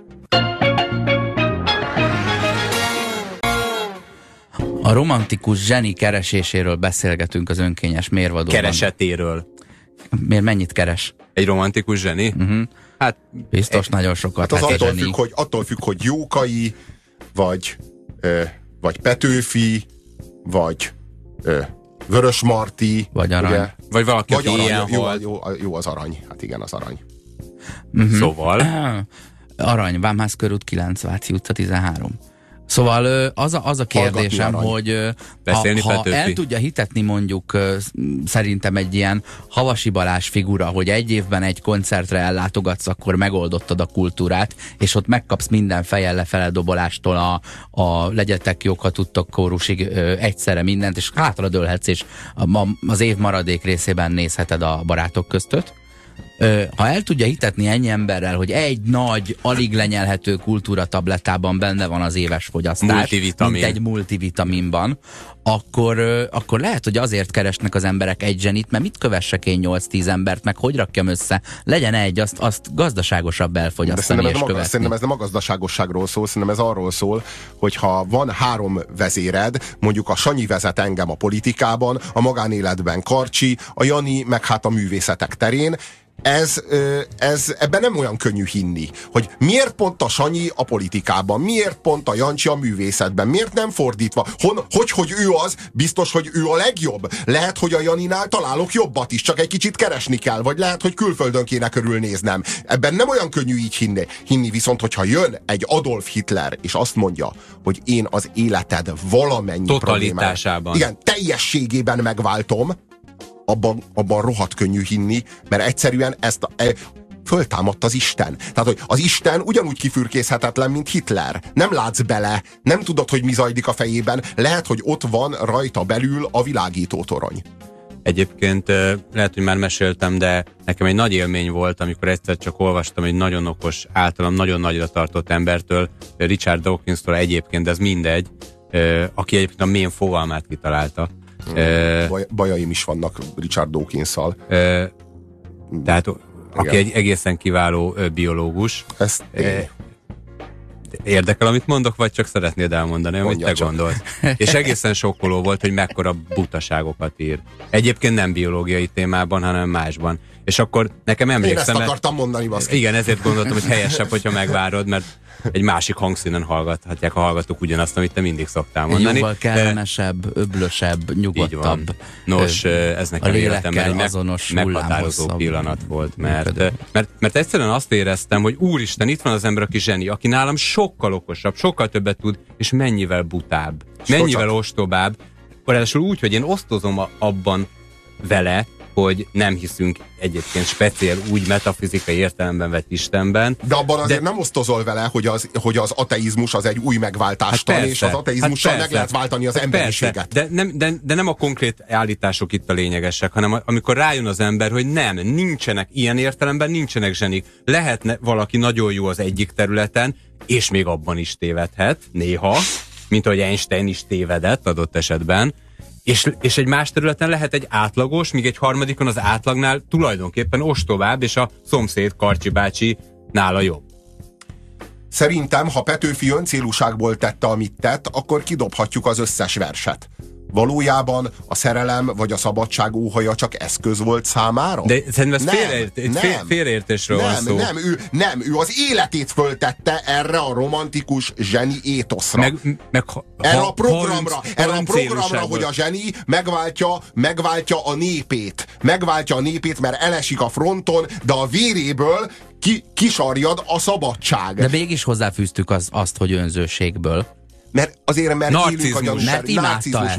A romantikus zseni kereséséről beszélgetünk az önkényes mérvadóban. Keresetéről. Miért mennyit keres? Egy romantikus zseni? Hát biztos nagyon sokat. Hát az attól függ, hogy Jókai, vagy Petőfi, vagy Vörös Marti, vagy Arany. Vagy valaki, aki ilyen jó az arany. Hát igen, az arany. Szóval? Arany, Vámház körút 9, Váci utca 13. Szóval az a kérdésem, hogy ha el tudja hitetni mondjuk szerintem egy ilyen Havasi Balázs figura, hogy egy évben egy koncertre ellátogatsz, akkor megoldottad a kultúrát, és ott megkapsz minden fejjel lefele dobolástól a legyetek jók, ha tudtok kórusig egyszerre mindent, és hátra dőlhetsz, és az év maradék részében nézheted a Barátok köztöt. Ha el tudja hitetni ennyi emberrel, hogy egy nagy, alig lenyelhető kultúratablettában benne van az éves fogyasztás, mint egy multivitaminban, akkor lehet, hogy azért keresnek az emberek egy zsenit, mert mit kövessek én 8-10 embert, meg hogy rakjam össze, legyen egy, azt gazdaságosabb elfogyasztani és követni. Szerintem ez nem a gazdaságosságról szól, szerintem ez arról szól, hogy ha van 3 vezéred, mondjuk a Sanyi vezet engem a politikában, a magánéletben Karcsi, a Jani meg hát a művészetek terén, ebben nem olyan könnyű hinni, hogy miért pont a Sanyi a politikában, miért pont a Jancsi a művészetben, miért nem fordítva, hogy ő az, biztos, hogy ő a legjobb. Lehet, hogy a Janinál találok jobbat is, csak egy kicsit keresni kell, vagy lehet, hogy külföldön kéne körülnéznem. Ebben nem olyan könnyű így hinni, viszont hogyha jön egy Adolf Hitler, és azt mondja, hogy én az életed valamennyi totalitásában, igen, teljességében megváltom, abban rohadt könnyű hinni, mert egyszerűen föltámadt az Isten. Tehát, hogy az Isten ugyanúgy kifürkészhetetlen, mint Hitler. Nem látsz bele, nem tudod, hogy mi zajlik a fejében. Lehet, hogy ott van rajta belül a világítótorony. Egyébként lehet, hogy már meséltem, de nekem egy nagy élmény volt, amikor egyszer csak olvastam egy nagyon okos, általam nagyon nagyra tartott embertől, Richard Dawkins-tól egyébként, ez mindegy, aki egyébként a mém fogalmát kitalálta. Bajaim is vannak Richard Dawkins-szal. Tehát aki egy egészen kiváló biológus. Érdekel, amit mondok, vagy csak szeretnéd elmondani, amit te gondolsz? És egészen sokkoló volt, hogy mekkora butaságokat ír. Egyébként nem biológiai témában, hanem másban. És akkor nekem emlékszem... Én ezt akartam mondani, baszki. Igen, ezért gondoltam, hogy helyesebb, hogyha megvárod, mert egy másik hangszínen hallgathatják a hallgatók ugyanazt, amit te mindig szoktál mondani. Jóval kellemesebb, öblösebb, nyugodtabb. Nos, ez nekem életemben egy meghatározó pillanat volt, mert egyszerűen azt éreztem, hogy úristen, itt van az ember, aki zseni, aki nálam sokkal okosabb, sokkal többet tud, és mennyivel butább, mennyivel ostobább. Ráadásul úgy, hogy én osztozom abban vele, hogy nem hiszünk egyébként speciál úgy metafizikai értelemben vett Istenben. De abban azért nem osztozol vele, hogy az ateizmus az egy új megváltástan, és az ateizmussal meg lehet váltani az emberiséget. De nem a konkrét állítások itt a lényegesek, hanem amikor rájön az ember, hogy nincsenek ilyen értelemben, nincsenek zsenik. Lehetne valaki nagyon jó az egyik területen, és még abban is tévedhet, néha, mint ahogy Einstein is tévedett adott esetben, és egy más területen lehet egy átlagos, míg egy harmadikon az átlagnál tulajdonképpen ostobább, és a szomszéd Karcsi bácsi nála jobb. Szerintem, ha Petőfi öncélúságból tette, amit tett, akkor kidobhatjuk az összes verset. Valójában a szerelem vagy a szabadság óhaja csak eszköz volt számára? De szerintem ez félreértésről van szó. Ő az életét föltette erre a romantikus zseni étoszra. Erre a programra, hogy a zseni megváltja a népét. Megváltja a népét, mert elesik a fronton, de a véréből kisarjad a szabadság. De mégis hozzáfűztük azt, hogy önzőségből. Mert élünk a narcizmus.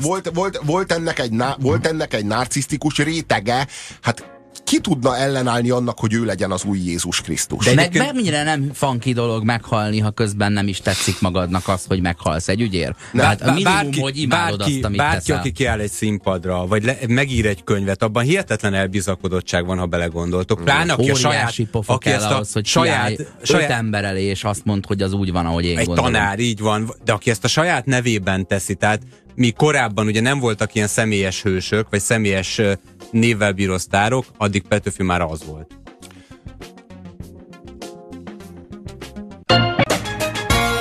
Volt ennek egy narcisztikus rétege. Hát ki tudna ellenállni annak, hogy ő legyen az új Jézus Krisztus? De mennyire nem funky dolog meghalni, ha közben nem is tetszik magadnak az, hogy meghalsz egy ügyér? Hát a minimum, hogy imádod azt, amit bárki, aki kiáll egy színpadra, vagy megír egy könyvet, abban hihetetlen elbizakodottság van, ha belegondoltok. Pláne, aki óriási pofa kell ahhoz, hogy saját 5 ember elé, és azt mond, hogy az úgy van, ahogy én gondolom. Egy tanár, így van, de aki ezt a saját nevében teszi, tehát mi korábban ugye nem voltak ilyen személyes hősök, vagy személyes névvel bíró sztárok, addig Petőfi már az volt.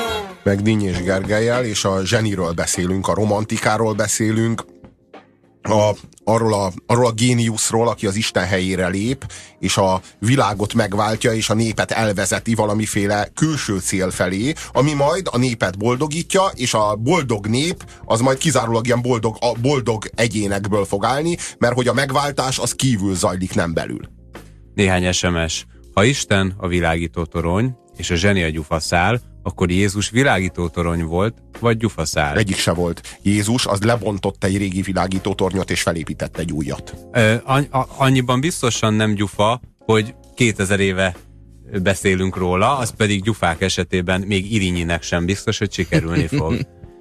Meg Díny és Gergellyel, és a zseniről beszélünk, a romantikáról beszélünk, arról a géniuszról, aki az Isten helyére lép, és a világot megváltja, és a népet elvezeti valamiféle külső cél felé, ami majd a népet boldogítja, és a boldog nép az majd kizárólag ilyen boldog egyénekből fog állni, mert hogy a megváltás az kívül zajlik, nem belül. Néhány SMS. Ha Isten a világító torony, és a zseni a gyufaszál, akkor Jézus világító torony volt, vagy gyufaszál? Egyik se volt. Jézus az lebontott egy régi világító tornyot, és felépített egy újat. Annyiban biztosan nem gyufa, hogy 2000 éve beszélünk róla, az pedig gyufák esetében még Irinyinek sem biztos, hogy sikerülni fog.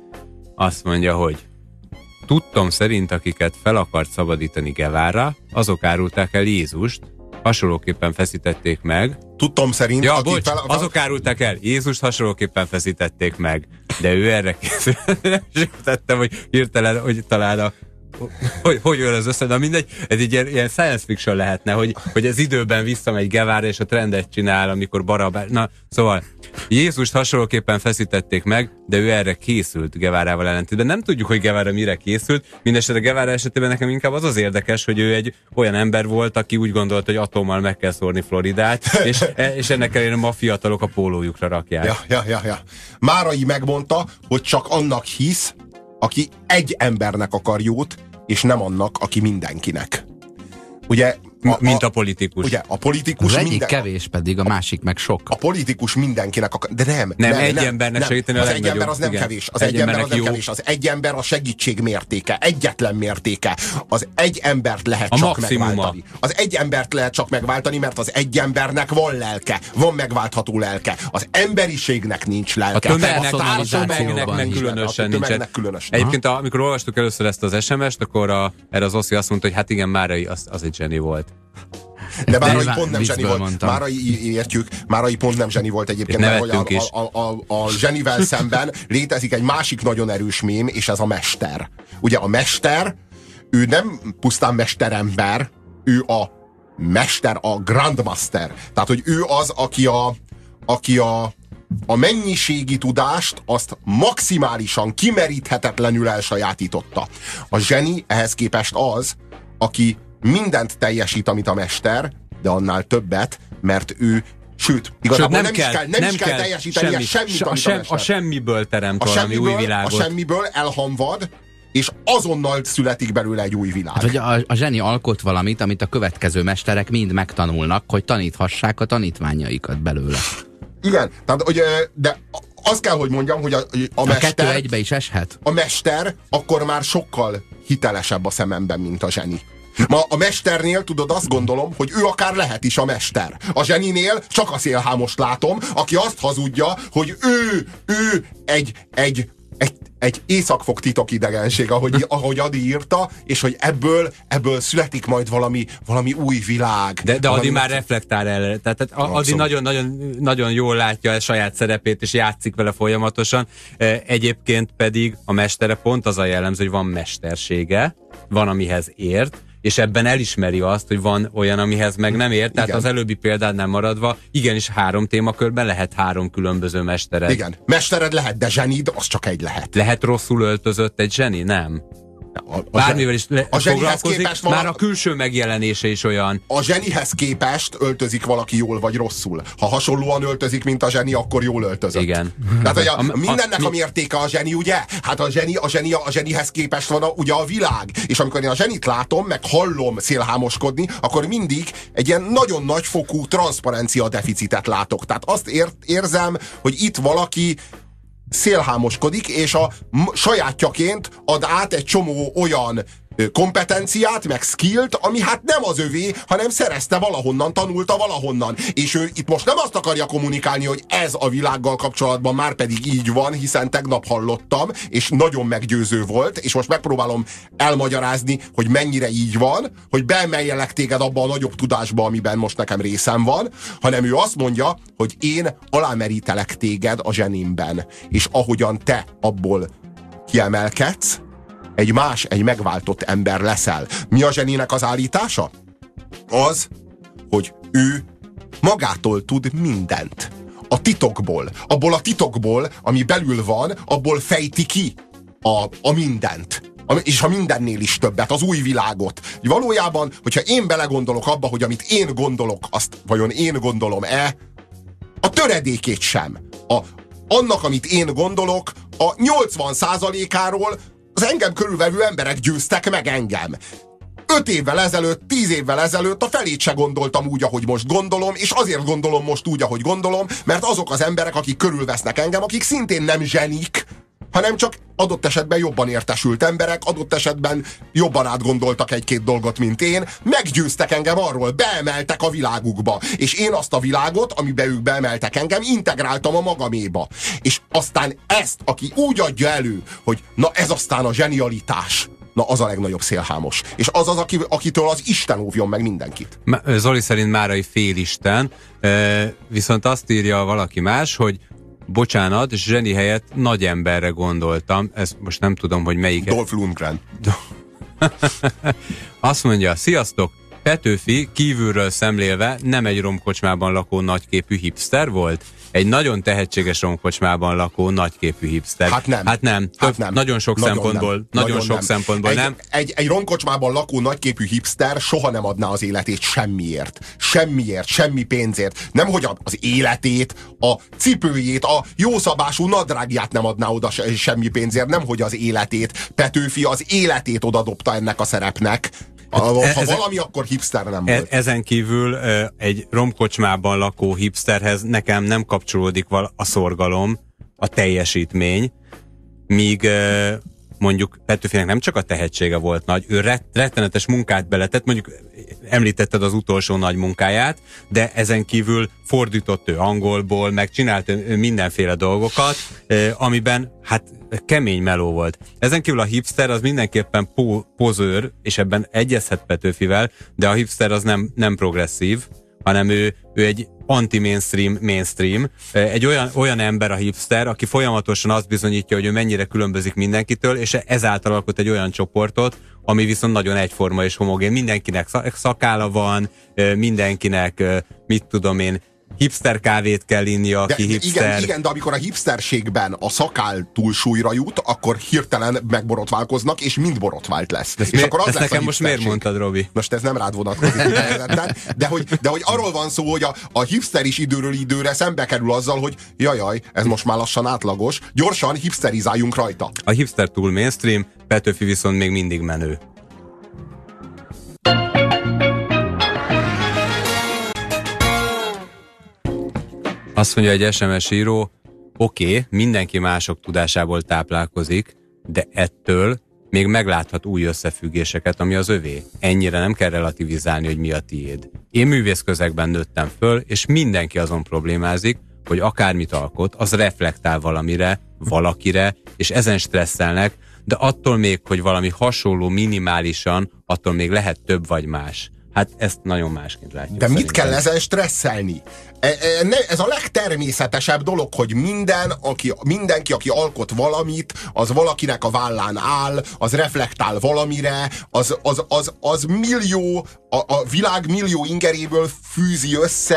Azt mondja, hogy tudtom szerint, akiket fel akart szabadítani Guevara, azok árulták el Jézust, hasonlóképpen feszítették meg. Tudtom szerint... Ja, bocs, azok árulták el. Jézust hasonlóképpen feszítették meg. De ő erre készült. És tettem, hogy hirtelen, hogy talán hogy jön az össze, de mindegy, ez egy ilyen science fiction lehetne, hogy az időben visszamegy Guevara, és a trendet csinál, amikor Barabás... Na, szóval Jézust hasonlóképpen feszítették meg, de ő erre készült Guevarával ellentétben. Nem tudjuk, hogy Guevara mire készült, mindesetre Guevara esetében nekem inkább az érdekes, hogy ő egy olyan ember volt, aki úgy gondolt, hogy atommal meg kell szórni Floridát, és ennek ellenére a fiatalok a pólójukra rakják. Ja. Márai megmondta, hogy csak annak hisz, aki egy embernek akar jót, és nem annak, aki mindenkinek. Ugye... Mint a politikus. Ugye, a politikus az egyik kevés, pedig a másik meg sok. A politikus mindenkinek akar... De nem. Egy embernek segíteni a legnagyobb. Az egy ember az nem kevés. Az egy ember az nem kevés. Az egy ember a segítség mértéke. Egyetlen mértéke. Az egy embert lehet csak megváltani. Az egy embert lehet csak megváltani, mert az egy embernek van lelke. Van megváltható lelke. Az emberiségnek nincs lelke. A tömegnek meg különösen nincsen. Egyébként, amikor olvastuk először ezt az SMS-t, akkor erre az Oszi azt mondta, hogy hát igen, Márai az egy zseni volt. De Márai pont nem zseni volt. Márai pont nem zseni volt egyébként, mert a zsenivel szemben létezik egy másik nagyon erős mém, és ez a mester. Ugye a mester, ő nem pusztán mesterember, ő a mester, a grandmaster. Tehát, hogy ő az, aki a mennyiségi tudást azt maximálisan, kimeríthetetlenül elsajátította. A zseni ehhez képest az, aki mindent teljesít, amit a mester, de annál többet, mert ő, sőt, igazából nem is kell teljesítenie semmit, a semmiből teremt valami új világot. A semmiből elhamvad, és azonnal születik belőle egy új világ. Hát, hogy a zseni alkot valamit, amit a következő mesterek mind megtanulnak, hogy taníthassák a tanítványaikat belőle. Igen, tehát, hogy, de azt kell, hogy mondjam, hogy a mester... A kettő egybe is eshet? A mester akkor már sokkal hitelesebb a szememben, mint a zseni. Ma a mesternél, tudod, azt gondolom, hogy ő akár lehet is a mester. A zseninél csak a Szélhámost látom, aki azt hazudja, hogy ő egy északfog titokidegenség, ahogy Adi írta, és hogy ebből születik majd valami új világ. De Adi már reflektál erre. Tehát Adi nagyon jól látja a saját szerepét, és játszik vele folyamatosan. Egyébként pedig a mestere pont az a jellemző, hogy van mestersége, van amihez ért, és ebben elismeri azt, hogy van olyan, amihez meg nem ért. Tehát az előbbi példánál maradva, igenis 3 témakörben lehet 3 különböző mestered. Igen, mestered lehet, de zsenid, az csak egy lehet. Lehet rosszul öltözött egy zseni? Nem. Bármivel is foglalkozik, már a külső megjelenése is olyan. A zsenihez képest öltözik valaki jól vagy rosszul. Ha hasonlóan öltözik, mint a zseni, akkor jól öltözött. Igen. Tehát, hogy mindennek a mértéke a zseni, ugye? Hát a zsenihez képest van ugye a világ. És amikor én a zsenit látom, meg hallom szélhámoskodni, akkor mindig egy ilyen nagyon nagyfokú transzparencia deficitet látok. Tehát azt érzem, hogy itt valaki szélhámoskodik, és a sajátjaként ad át egy csomó olyan kompetenciát, meg skillt, ami hát nem az övé, hanem szerezte valahonnan, tanulta valahonnan. És ő itt most nem azt akarja kommunikálni, hogy ez a világgal kapcsolatban már pedig így van, hiszen tegnap hallottam, és nagyon meggyőző volt, és most megpróbálom elmagyarázni, hogy mennyire így van, hogy beemeljelek téged abba a nagyobb tudásba, amiben most nekem részem van, hanem ő azt mondja, hogy én alámerítelek téged a zsenimben, és ahogyan te abból kiemelkedsz, egy megváltott ember leszel. Mi a zseninek az állítása? Az, hogy ő magától tud mindent. A titokból. Abból a titokból, ami belül van, abból fejti ki a mindent. és ha mindennél is többet, az új világot. Valójában, hogyha én belegondolok abba, hogy amit én gondolok, azt vajon én gondolom-e, a töredékét sem. Annak, amit én gondolok, a 80%-áról az engem körülvevő emberek győztek meg engem. 5 évvel ezelőtt, 10 évvel ezelőtt a felét se gondoltam úgy, ahogy most gondolom, és azért gondolom most úgy, ahogy gondolom, mert azok az emberek, akik körülvesznek engem, akik szintén nem zsenik, hanem csak adott esetben jobban értesült emberek, adott esetben jobban átgondoltak egy-két dolgot, mint én, meggyőztek engem arról, beemeltek a világukba, és én azt a világot, amiben ők beemeltek engem, integráltam a magaméba. És aztán ezt, aki úgy adja elő, hogy na ez aztán a zsenialitás, na az a legnagyobb szélhámos. És az az, akitől az Isten óvjon meg mindenkit. Zoli szerint Márai félisten, viszont azt írja valaki más, hogy bocsánat, zseni helyett nagy emberre gondoltam. Ezt most nem tudom, hogy melyik. Dolph Lundgren. Azt mondja, sziasztok, Petőfi kívülről szemlélve nem egy romkocsmában lakó nagyképű hipster volt? Egy nagyon tehetséges romkocsmában lakó nagyképű hipster. Hát nem. Nagyon sok szempontból nem. Egy romkocsmában lakó nagyképű hipster soha nem adná az életét semmiért. Semmi pénzért. Nemhogy az életét, a cipőjét, a jószabású nadrágját nem adná oda semmi pénzért. Nemhogy az életét. Petőfi az életét odadobta ennek a szerepnek. Ha valami, akkor hipster nem volt. Ezen kívül egy romkocsmában lakó hipsterhez nekem nem kapcsolódik a szorgalom, a teljesítmény, míg mondjuk Petőfinek nem csak a tehetsége volt nagy, ő rettenetes munkát beletett, mondjuk említetted az utolsó nagy munkáját, de ezen kívül fordított ő angolból, meg csinált ő mindenféle dolgokat, amiben hát kemény meló volt. Ezen kívül a hipster az mindenképpen pozőr, és ebben egyezhet Petőfivel, de a hipster az nem progresszív, hanem ő egy anti-mainstream. Egy olyan ember a hipster, aki folyamatosan azt bizonyítja, hogy ő mennyire különbözik mindenkitől, és ezáltal alkot egy olyan csoportot, ami viszont nagyon egyforma és homogén. Mindenkinek szakálla van, mindenkinek, mit tudom én, hipster kávét kell inni, aki hipster. Igen, de amikor a hipsterségben a szakál túlsúlyra jut, akkor hirtelen megborotválkoznak, és mind borotvált lesz. És akkor az lesz nekem most miért mondtad, Robi? Most ez nem rád vonatkozik, de hogy arról van szó, hogy a hipster is időről időre szembe kerül azzal, hogy jajaj, ez most már lassan átlagos, gyorsan hipsterizáljunk rajta. A hipster túl mainstream, Petőfi viszont még mindig menő. Azt mondja egy SMS író, oké, mindenki mások tudásából táplálkozik, de ettől még megláthat új összefüggéseket, ami az övé. Ennyire nem kell relativizálni, hogy mi a tiéd. Én művészközegben nőttem föl, és mindenki azon problémázik, hogy akármit alkot, az reflektál valamire, valakire, és ezen stresszelnek, de attól még, hogy valami hasonló minimálisan, attól még lehet több vagy más. Hát ezt nagyon másként látjuk. De mit kell ezen stresszelni? Ez a legtermészetesebb dolog, hogy mindenki, aki alkot valamit, az valakinek a vállán áll, az reflektál valamire, az millió, a világ millió ingeréből főzi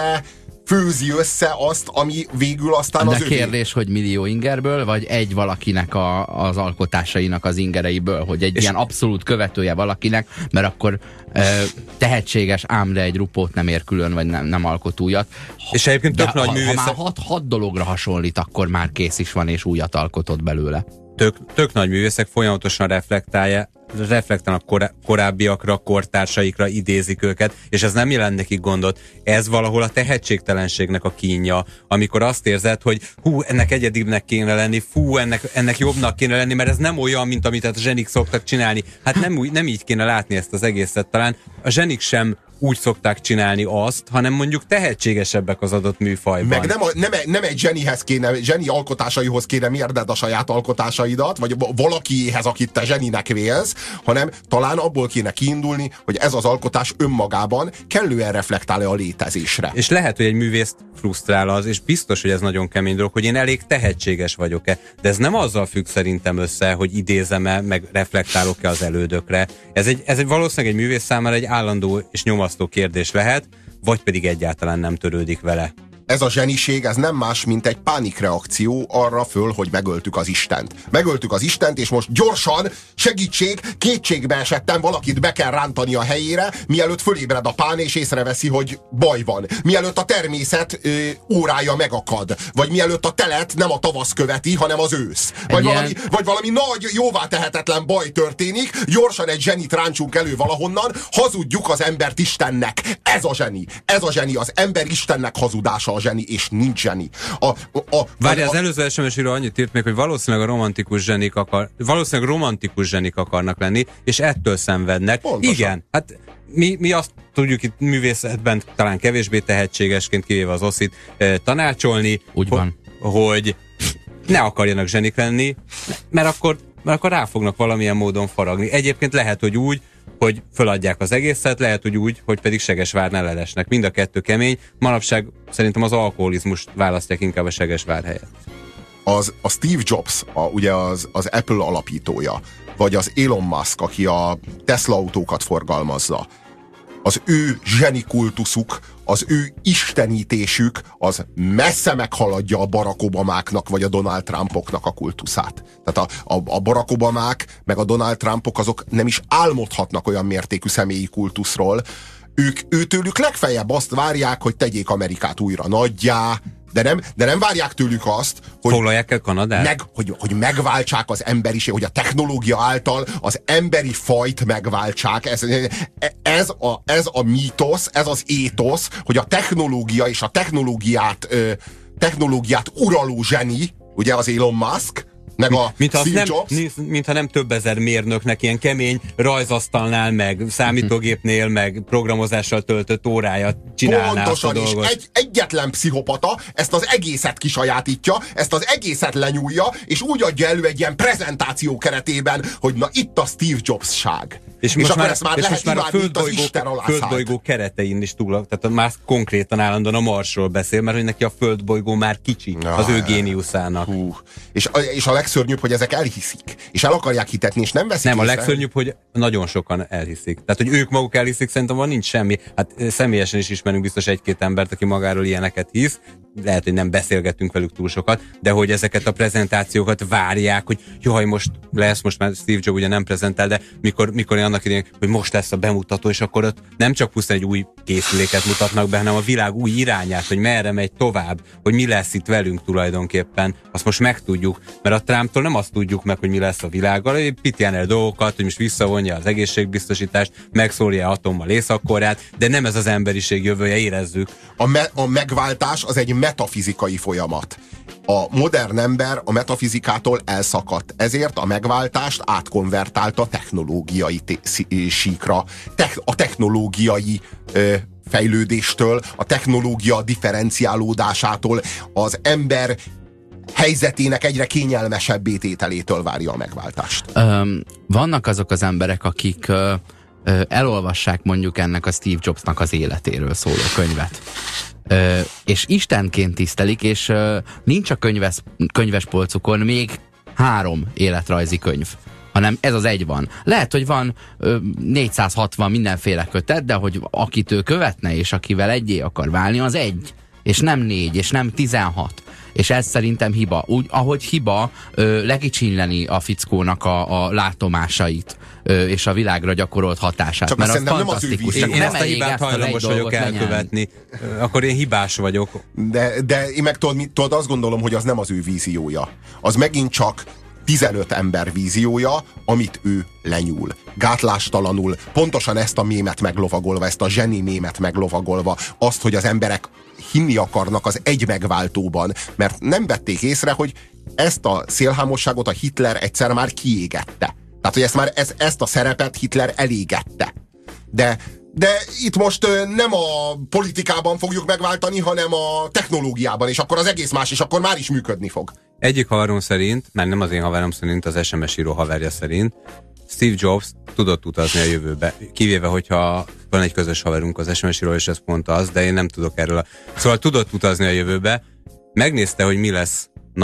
össze azt, ami végül aztán az övé. De kérdés, hogy millió ingerből, vagy egy valakinek az alkotásainak az ingereiből, hogy egy ilyen abszolút követője valakinek, mert akkor tehetséges, ám de egy rupót nem ér külön, vagy nem alkot újat. És egyébként tök nagy művészek... Ha már hat dologra hasonlít, akkor már kész is van, és újat alkotott belőle. Tök nagy művészek folyamatosan reflektálnak korábbiakra, kortársaikra, idézik őket, és ez nem jelent nekik gondot. Ez valahol a tehetségtelenségnek a kínja, amikor azt érzed, hogy hú, ennek egyedibbnek kéne lenni, fú, ennek jobbnak kéne lenni, mert ez nem olyan, mint amit a zsenik szoktak csinálni. Hát nem így kéne látni ezt az egészet. Talán a zsenik sem úgy szokták csinálni azt, hanem mondjuk tehetségesebbek az adott műfajban. Meg nem egy zseni alkotásaihoz kéne mérded a saját alkotásaidat, vagy valakiéhez, akit te zseninek vélsz, hanem talán abból kéne kiindulni, hogy ez az alkotás önmagában kellően reflektál-e a létezésre. És lehet, hogy egy művészt frusztrál az, és biztos, hogy ez nagyon kemény dolog, hogy én elég tehetséges vagyok-e, de ez nem azzal függ szerintem össze, hogy idézem-e, meg reflektálok-e az elődökre. Ez egy valószínűleg egy művész számára egy állandó és nyomasztó kérdés lehet, vagy pedig egyáltalán nem törődik vele. ez a zseniség, ez nem más, mint egy pánikreakció arra föl, hogy megöltük az Istent. Megöltük az Istent, és most gyorsan, segítség, kétségbe esettem, valakit be kell rántani a helyére, mielőtt fölébred a pán, és észreveszi, hogy baj van. Mielőtt a természet órája megakad. Vagy mielőtt a telet nem a tavasz követi, hanem az ősz. Vagy valami nagy, jóvá tehetetlen baj történik, gyorsan egy zsenit ráncsunk elő valahonnan, hazudjuk az embert Istennek. Ez a zseni. Ez a zseni. Az ember Istennek hazudása a zseni, és nincs zseni. Várj, az előző SMS-ről annyit írt még, hogy valószínűleg romantikus zsenik akarnak lenni, és ettől szenvednek. Pontosan. Igen, hát mi azt tudjuk itt művészetben talán kevésbé tehetségesként, kivéve az Oszit, tanácsolni, hogy ne akarjanak zsenik lenni, mert akkor rá fognak valamilyen módon faragni. Egyébként lehet, hogy úgy, hogy föladják az egészet, lehet, hogy úgy, hogy pedig Segesvárnál lelesnek. Mind a kettő kemény. Manapság szerintem az alkoholizmust választják inkább a Segesvár helyett. A Steve Jobs, ugye az Apple alapítója, vagy az Elon Musk, aki a Tesla autókat forgalmazza, az ő zsenikultuszuk, az ő istenítésük, az messze meghaladja a Barack Obamáknak vagy a Donald Trumpoknak a kultuszát. Tehát a Barack Obamák meg a Donald Trumpok azok nem is álmodhatnak olyan mértékű személyi kultuszról. Őtőlük legfeljebb azt várják, hogy tegyék Amerikát újra nagyjá, de nem várják tőlük azt, hogy foglalják el Kanadát? Hogy megváltsák az emberiség, hogy a technológia által az emberi fajt megváltsák. Ez a mítosz, ez az étosz, hogy a technológia és a technológiát uraló zseni, ugye az Elon Musk, meg a Steve Jobs. Mintha nem több ezer mérnöknek ilyen kemény rajzasztalnál, meg számítógépnél, meg programozással töltött órája csinálná. Pontosan, azt a dolgot. És egyetlen pszicopata ezt az egészet kisajátítja, ezt az egészet lenyúlja, és úgy adja elő egy ilyen prezentáció keretében, hogy na itt a Steve Jobs-ság. És most akkor ezt már lehet imádni, itt az Isten alá szállt. Földbolygó keretein is túl, tehát már konkrétan állandóan a Marsról beszél, mert hogy neki a földbolygó már kicsi az ő géniuszának. És a legszörnyűbb, hogy ezek elhiszik, és el akarják hitetni, és nem veszik észre. A legszörnyűbb, hogy nagyon sokan elhiszik. Tehát, hogy ők maguk elhiszik, szerintem van nincs semmi. Hát személyesen is ismerünk biztos egy-két embert, aki magáról ilyeneket hisz. Lehet, hogy nem beszélgetünk velük túl sokat, de hogy ezeket a prezentációkat várják, hogy jaj, most már Steve Jobs ugye nem prezentál, de mikor annak idején, hogy most lesz a bemutató, és akkor ott nem csak pusztán egy új készüléket mutatnak be, hanem a világ új irányát, hogy merre megy tovább, hogy mi lesz itt velünk tulajdonképpen, azt most megtudjuk, mert a Trumptól nem azt tudjuk meg, hogy mi lesz a világgal, hogy pitján el dolgokat, hogy most visszavonja az egészségbiztosítást, megszórja atommal Észak-Koreát, de nem ez az emberiség jövője, érezzük. A megváltás az egy metafizikai folyamat. A modern ember a metafizikától elszakadt, ezért a megváltást átkonvertálta technológiai síkra. A technológiai fejlődéstől, a technológia differenciálódásától, az ember helyzetének egyre kényelmesebbé tételétől várja a megváltást. Vannak azok az emberek, akik elolvassák mondjuk ennek a Steve Jobsnak az életéről szóló könyvet. És istenként tisztelik, és nincs a könyvespolcukon még 3 életrajzi könyv, hanem ez az egy van. Lehet, hogy van 460 mindenféle kötet, de hogy akit ő követne, és akivel egyé akar válni, az egy, és nem 4, és nem 16. És ez szerintem hiba. Úgy, ahogy hiba lekicsinyleni a fickónak a látomásait és a világra gyakorolt hatását. Csak mert az fantasztikus. Én ezt a hibát hajlamos vagyok elkövetni. Akkor én hibás vagyok. De én meg tudod, azt gondolom, hogy az nem az ő víziója. Az megint csak 15 ember víziója, amit ő lenyúl. Gátlástalanul, pontosan ezt a mémet meglovagolva, ezt a zseni mémet meglovagolva, azt, hogy az emberek hinni akarnak az egy megváltóban, mert nem vették észre, hogy ezt a szélhámosságot a Hitler egyszer már kiégette. Tehát, hogy ezt a szerepet Hitler elégette. De itt most nem a politikában fogjuk megváltani, hanem a technológiában, és akkor az egész más, és akkor már is működni fog. Egyik haverom szerint, mert nem az én haverom szerint, az SMS író haverja szerint, Steve Jobs tudott utazni a jövőbe, kivéve, hogyha van egy közös haverunk az SMS író, és ez pont az, de én nem tudok erről. Szóval tudott utazni a jövőbe, megnézte, hogy mi lesz,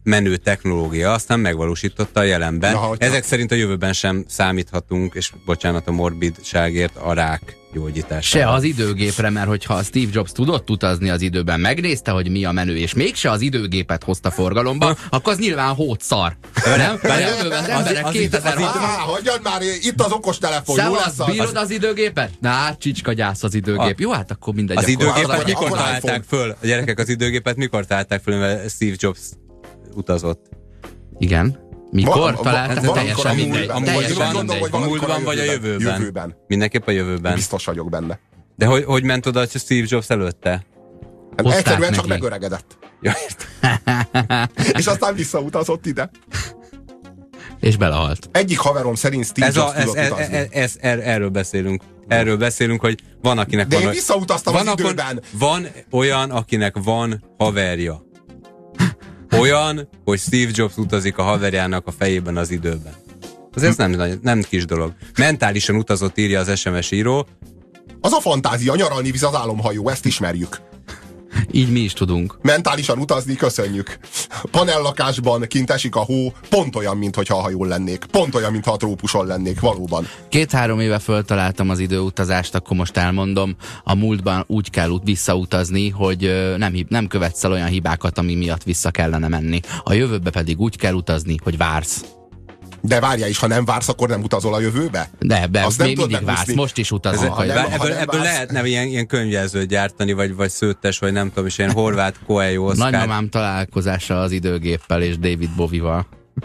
menő technológia, aztán megvalósította a jelenben. Ezek szerint a jövőben sem számíthatunk, és bocsánat a morbidságért, a rák gyógyítására. Se az időgépre, mert hogyha Steve Jobs tudott utazni az időben, megnézte, hogy mi a menő, és mégse az időgépet hozta forgalomba, akkor az nyilván hótszar. Nem? Az emberek 2006... Hagyjad már, itt az okostelefon, jó lesz az? Bírod az időgépet? Na, csicskagyász az időgép. Jó, hát akkor mindegy. Az időgépet mikor találták föl? A gyerekek, az időgépet mikor találták föl, mert Steve Jobs utazott? Igen. Mikor találtak? Teljesen mindegy. A múltban vagy a jövőben? Mindenképp a jövőben. Biztos vagyok benne. De hogy ment oda Steve Jobs előtte? Egyszerűen csak megöregedett. Ja, és aztán visszautazott ide. És belehalt. Egyik haverom szerint Steve Jobs tudott utazni. Erről beszélünk. Erről beszélünk, hogy van, akinek de én visszautaztam az időben. Van olyan, akinek van haverja. Olyan, hogy Steve Jobs utazik a haverjának a fejében az időben. Ez nem kis dolog. Mentálisan utazott, írja az SMS író. Az a fantázia, nyaralni visz az álomhajó, ezt ismerjük. Így mi is tudunk. Mentálisan utazni, köszönjük. Panellakásban kint esik a hó, pont olyan, mintha a hajón lennék. Pont olyan, mintha a trópuson lennék, valóban. 2-3 éve föltaláltam az időutazást, akkor most elmondom. A múltban úgy kell visszautazni, hogy nem követsz el olyan hibákat, ami miatt vissza kellene menni. A jövőbe pedig úgy kell utazni, hogy vársz. De várjál is, ha nem vársz, akkor nem utazol a jövőbe? De még mindig vársz, most is utazol. Ebből lehetne ilyen könyvjelzőt gyártani, vagy szőttes, vagy nem tudom is, ilyen horvát Coelho Oscar. Nagymamám találkozása az időgéppel és David Bowie-val.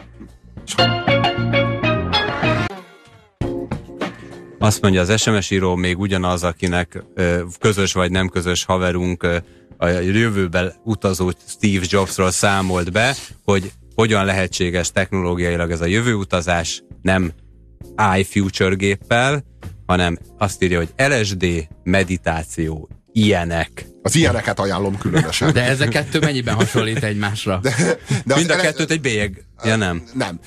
Azt mondja az SMS író, még ugyanaz, akinek közös vagy nem közös haverunk a jövőben utazó Steve Jobsról számolt be, hogy hogyan lehetséges technológiailag ez a jövőutazás, nem iFuture géppel, hanem azt írja, hogy LSD, meditáció, ilyenek. Az ilyeneket ajánlom különösen. De ez a kettő mennyiben hasonlít egymásra? De mind a kettőt egy bélyeg. Ja, nem. Nem.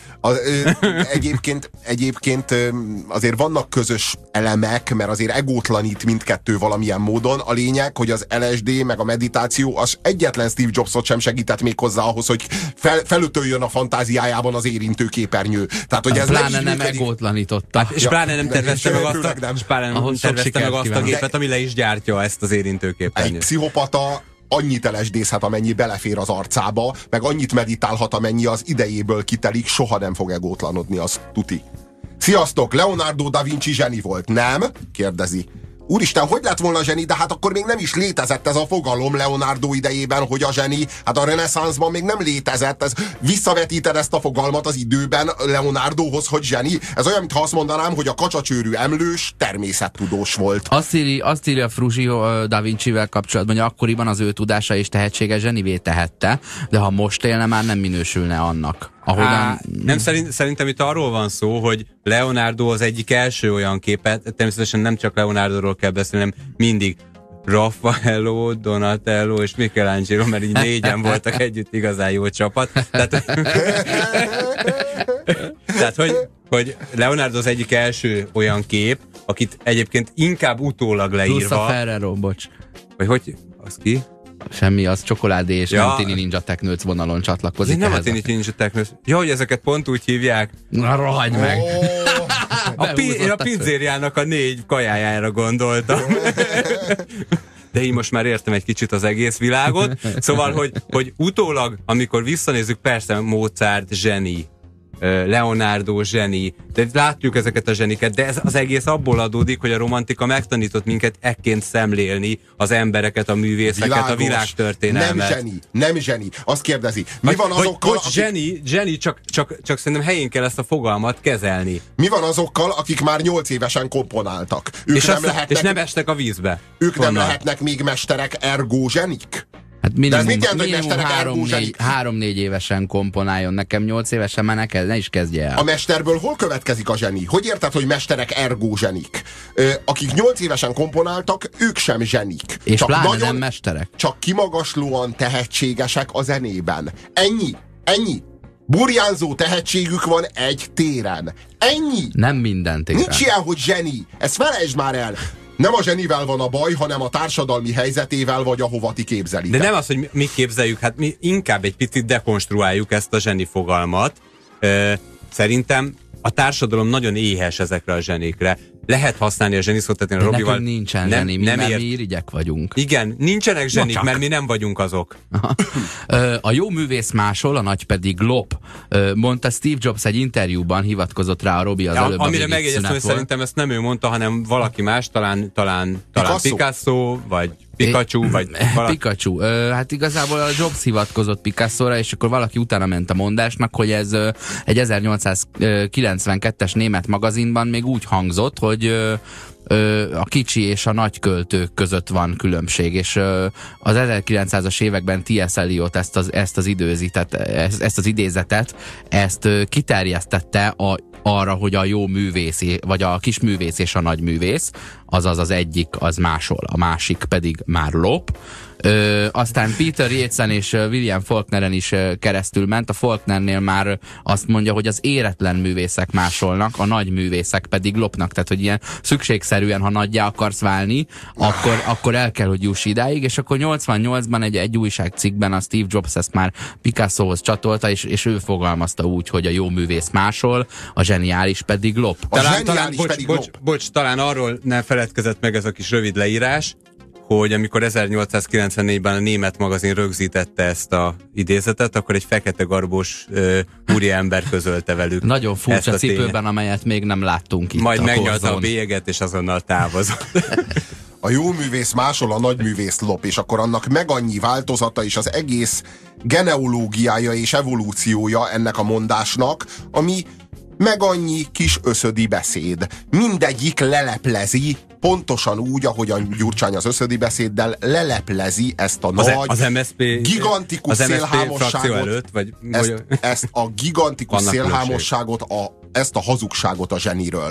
Egyébként azért vannak közös elemek, mert azért egótlanít mindkettő valamilyen módon. A lényeg, hogy az LSD meg a meditáció az egyetlen Steve Jobsot sem segített még hozzá ahhoz, hogy felütöljön a fantáziájában az érintőképernyő. Tehát, hogy ez pláne nem egótlanította. És pláne nem tervezte meg azt a gépet, ami le is gyártja ezt az érintőképernyőt. Egy pszichopata annyit LSD-zhet, amennyi belefér az arcába, meg annyit meditálhat, amennyi az idejéből kitelik, soha nem fog egótlanodni, az tuti. Sziasztok, Leonardo da Vinci zseni volt, nem? Kérdezi. Úristen, hogy lett volna zseni? De hát akkor még nem is létezett ez a fogalom Leonardo idejében, hogy a zseni. Hát a reneszánszban még nem létezett. Visszavetíted ezt a fogalmat az időben Leonardohoz, hogy zseni. Ez olyan, mintha azt mondanám, hogy a kacsacsőrű emlős természettudós volt. Azt írja Fruzsi Da Vincivel kapcsolatban, hogy akkoriban az ő tudása és tehetsége zsenivé tehette, de ha most élne, már nem minősülne annak. Nem, szerintem itt arról van szó, hogy Leonardo az egyik első olyan képet, természetesen nem csak Leonardoról kell beszélni, hanem mindig Raffaello, Donatello és Michelangelo, mert így 4-en voltak együtt igazán jó csapat. Tehát hogy Leonardo az egyik első olyan kép, akit egyébként inkább utólag leírva... Plusz a Ferrero, bocs. Hogy az ki? Semmi, az csokoládé és nem Tini Ninja Technőc vonalon csatlakozik. Nem a Tini Ninja Technőc. Ja, hogy ezeket pont úgy hívják. Na, rohagy meg! Én a pizzériának a 4 kajájára gondoltam. De én most már értem egy kicsit az egész világot. Szóval, hogy utólag, amikor visszanézzük, persze Mozart zseni, Leonardo zseni, de látjuk ezeket a zseniket, de ez az egész abból adódik, hogy a romantika megtanított minket ekként szemlélni az embereket, a művészeket, világos, a világtörténelmet. Nem zseni. Azt kérdezi, mi van azokkal, akik... Zseni, csak szerintem helyén kell ezt a fogalmat kezelni. Mi van azokkal, akik már 8 évesen komponáltak? És nem estek a vízbe. Ők nem lehetnek még mesterek, ergo zsenik? Hát minimum 3-4 évesen komponáljon, nekem 8 évesen már ne is kezdje el. A mesterből hol következik a zseni? Hogy érted, hogy mesterek ergo zsenik? Akik 8 évesen komponáltak, ők sem zsenik. És csak pláne nem mesterek. Csak kimagaslóan tehetségesek a zenében. Ennyi. Burjánzó tehetségük van egy téren. Ennyi. Nem minden téren. Nincs ilyen, hogy zseni. Ezt felejtsd már el. nem a zsenivel van a baj, hanem a társadalmi helyzetével, vagy ahova ti képzelitek. De nem az, hogy mi képzeljük, hát mi inkább egy picit dekonstruáljuk ezt a zseni fogalmat. Szerintem a társadalom nagyon éhes ezekre a zsenikre. Lehet használni a zseni szót, tehát én a Robival... Nekünk nincsen zseni, mi irigyek vagyunk. Igen, nincsenek zsenik, mert mi nem vagyunk azok. A jó művész másol, a nagy pedig lop. Mondta Steve Jobs egy interjúban, hivatkozott rá a Robi az előbb. Amire megjegyeztem, hogy szerintem ezt nem ő mondta, hanem valaki más, talán Picasso, vagy Pikachu, vagy valaki. Pikachu. Hát igazából a Jobs hivatkozott Picasso-ra, és akkor valaki utána ment a mondásnak, hogy ez egy 1892-es német magazinban még úgy hangzott, hogy a kicsi és a nagy költők között van különbség, és az 1900-as években T.S. Eliot ezt az idézetet, ezt kiterjesztette arra, hogy a jó művész, vagy a kis művész és a nagy művész, azaz az egyik az másol, a másik pedig már lop. Aztán Peter Yatesen és William Faulkneren is keresztül ment. A Faulknernél már azt mondja, hogy az éretlen művészek másolnak, a nagy művészek pedig lopnak. Tehát, hogy ilyen szükségszerűen, ha nagyjá akarsz válni, akkor el kell, hogy juss idáig, és akkor 88-ban egy újságcikkben a Steve Jobs ezt már Picassohoz csatolta, és ő fogalmazta úgy, hogy a jó művész másol, a zseniális pedig lop. Talán arról ne feledkezett meg ez a kis rövid leírás, hogy amikor 1894-ben a német magazin rögzítette ezt a idézetet, akkor egy fekete garbós úriember közölte velük. Nagyon furcsa cipőben, amelyet még nem láttunk itt. Majd megnyalta a bélyeget, és azonnal távozott. A jó művész másol, a nagy művész lop, és akkor annak meg annyi változata, és az egész genealógiája és evolúciója ennek a mondásnak, ami meg annyi kis összödi beszéd. Mindegyik leleplezi, pontosan úgy, ahogyan Gyurcsány az összödi beszéddel leleplezi ezt a az MSZP, gigantikus szélhámosságot, előtt, vagy ezt a gigantikus szélhámosságot, ezt a hazugságot a zseniről.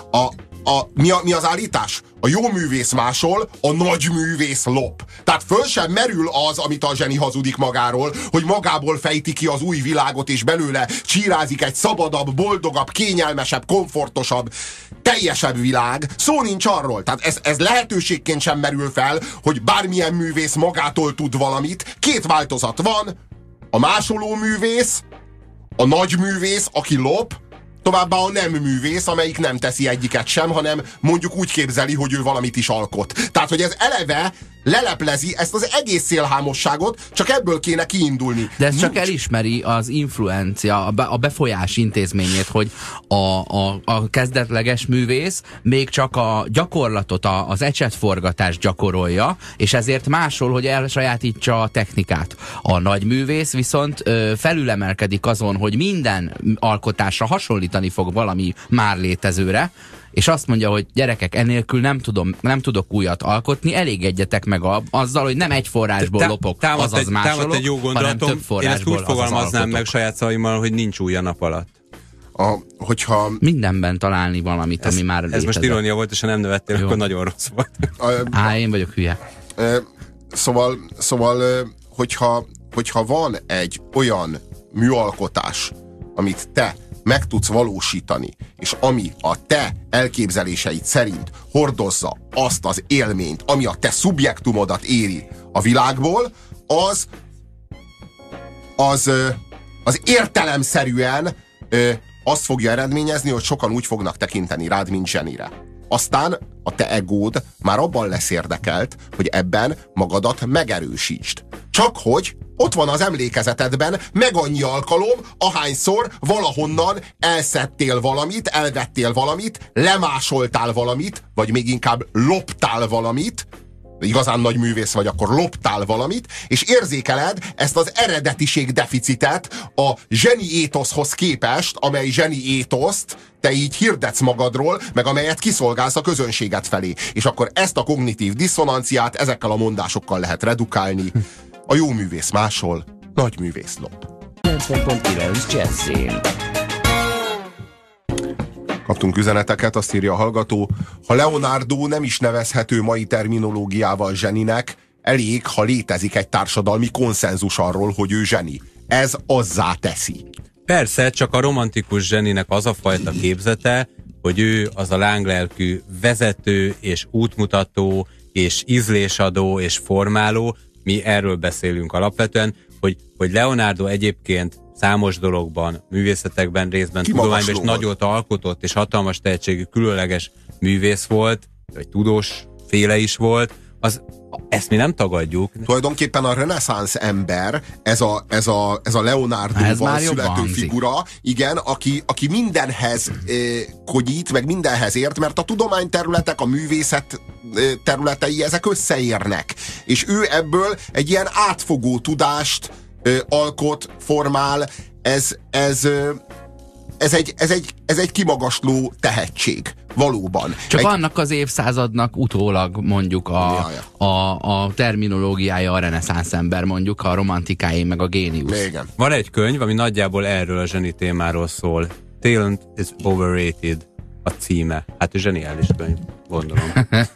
Mi az állítás? A jó művész másol, a nagy művész lop. Tehát föl sem merül az, amit a zseni hazudik magáról, hogy magából fejti ki az új világot, és belőle csírázik egy szabadabb, boldogabb, kényelmesebb, komfortosabb, teljesebb világ. Szó nincs arról. Tehát ez lehetőségként sem merül fel, hogy bármilyen művész magától tud valamit. Két változat van. A másoló művész, a nagy művész, aki lop, továbbá a nem művész, amelyik nem teszi egyiket sem, hanem mondjuk úgy képzeli, hogy ő valamit is alkot. Tehát, hogy ez eleve leleplezi ezt az egész szélhámosságot, csak ebből kéne kiindulni. De ez csak elismeri az influencia, a befolyás intézményét, hogy a kezdetleges művész még csak a gyakorlatot, az ecsetforgatást gyakorolja, és ezért másol, hogy elsajátítsa a technikát. A nagy művész viszont felülemelkedik azon, hogy minden alkotásra hasonlítani fog valami már létezőre, és azt mondja, hogy gyerekek, enélkül nem tudok újat alkotni, elégedjetek meg azzal, hogy nem egy forrásból lopok, azaz másolok, egy jó hanem több forrásból. Én ezt úgy fogalmaznám meg saját szavaimmal, hogy nincs új a nap alatt. Hogyha mindenben találni valamit, ami már létezett. Ez most irónia volt, és ha nem nevettél, akkor nagyon rossz volt. Én vagyok hülye. Szóval hogyha van egy olyan műalkotás, amit te meg tudsz valósítani, és ami a te elképzeléseid szerint hordozza azt az élményt, ami a te szubjektumodat éri a világból, az értelemszerűen azt fogja eredményezni, hogy sokan úgy fognak tekinteni rád, mint zsenire. Aztán a te egód már abban lesz érdekelt, hogy ebben magadat megerősítsd. Csak hogy ott van az emlékezetedben meg annyi alkalom, ahányszor valahonnan elszedtél valamit, elvettél valamit, lemásoltál valamit, vagy még inkább loptál valamit, igazán nagy művész vagy, akkor loptál valamit, és érzékeled ezt az eredetiség deficitet a zseni étoszhoz képest, amely zseni étoszt te így hirdetsz magadról, meg amelyet kiszolgálsz a közönséged felé. És akkor ezt a kognitív diszonanciát ezekkel a mondásokkal lehet redukálni. A jó művész másol, nagy művész lop. 90.9 Jazzin. Kaptunk üzeneteket, azt írja a hallgató, ha Leonardo nem is nevezhető mai terminológiával zseninek, elég, ha létezik egy társadalmi konszenzus arról, hogy ő zseni. Ez azzá teszi. Persze, csak a romantikus zseninek az a fajta képzete, hogy ő az a lánglelkű vezető és útmutató és ízlésadó és formáló, mi erről beszélünk alapvetően, hogy Leonardo egyébként számos dologban, művészetekben, részben, tudományban is nagyot alkotott, és hatalmas tehetségű, különleges művész volt, vagy tudós féle is volt, ezt mi nem tagadjuk. Tulajdonképpen a reneszánsz ember, ez a Leonardo-val születő figura, igen, aki mindenhez konyít, meg mindenhez ért, mert a tudományterületek, a művészet területei, ezek összeérnek. És ő ebből egy ilyen átfogó tudást alkot, formál, ez egy kimagasló tehetség. Valóban. Csak annak az évszázadnak utólag mondjuk a terminológiája a reneszánsz ember, mondjuk a romantikáé meg a géniusz. Igen. Van egy könyv, ami nagyjából erről a zseni témáról szól. Talent is overrated a címe. Hát ő zseniális könyv, gondolom.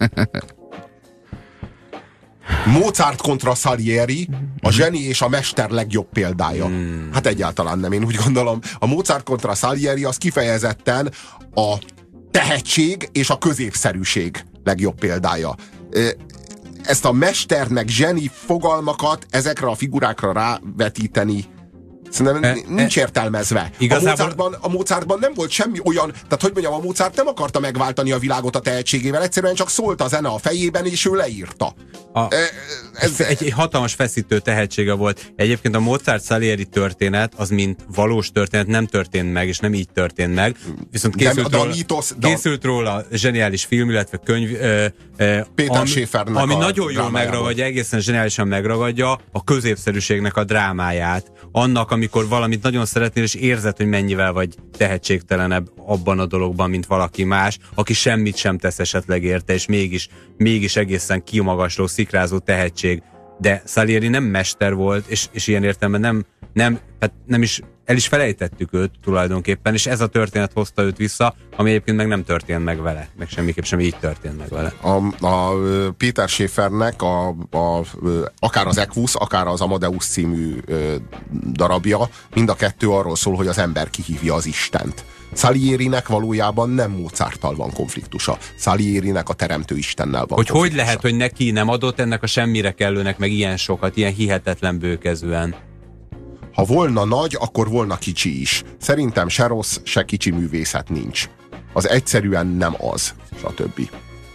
Mozart kontra Salieri, a zseni és a mester legjobb példája. Hát egyáltalán nem, én úgy gondolom. A Mozart kontra Salieri az kifejezetten a tehetség és a középszerűség legjobb példája. Ezt a mester meg zseni fogalmakat ezekre a figurákra rávetíteni szerintem nincs értelmezve. Igazából... A Mozartban nem volt semmi olyan, tehát hogy mondjam, a Mozart nem akarta megváltani a világot a tehetségével, egyszerűen csak szólt a zene a fejében, és ő leírta. Egy hatalmas feszítő tehetsége volt. Egyébként a Mozart-Salieri történet, az mint valós történet nem történt meg, és nem így történt meg. Viszont készült róla zseniális film, illetve könyv, Péter Schäfernek, ami nagyon jól megragadja, egészen zseniálisan megragadja a középszerűségnek a drámáját. Annak, amikor valamit nagyon szeretnél, és érzed, hogy mennyivel vagy tehetségtelenebb abban a dologban, mint valaki más, aki semmit sem tesz esetleg érte, és mégis egészen kimagasló, szikrázó tehetség. De Salieri nem mester volt, és ilyen értelemben nem is el is felejtettük őt tulajdonképpen, és ez a történet hozta őt vissza, ami egyébként meg nem történt meg vele, meg semmiképp sem így történt meg vele. A Péter Schäfernek akár az Equus, akár az Amadeus című darabja, mind a kettő arról szól, hogy az ember kihívja az Istent. Salierinek valójában nem Mozarttal van konfliktusa. Salierinek a teremtő Istennel van konfliktusa. Hogy lehet, hogy neki nem adott ennek a semmire kellőnek meg ilyen sokat, ilyen hihetetlen bőkezűen? Ha volna nagy, akkor volna kicsi is. Szerintem se rossz, se kicsi művészet nincs. Az egyszerűen nem az, stb.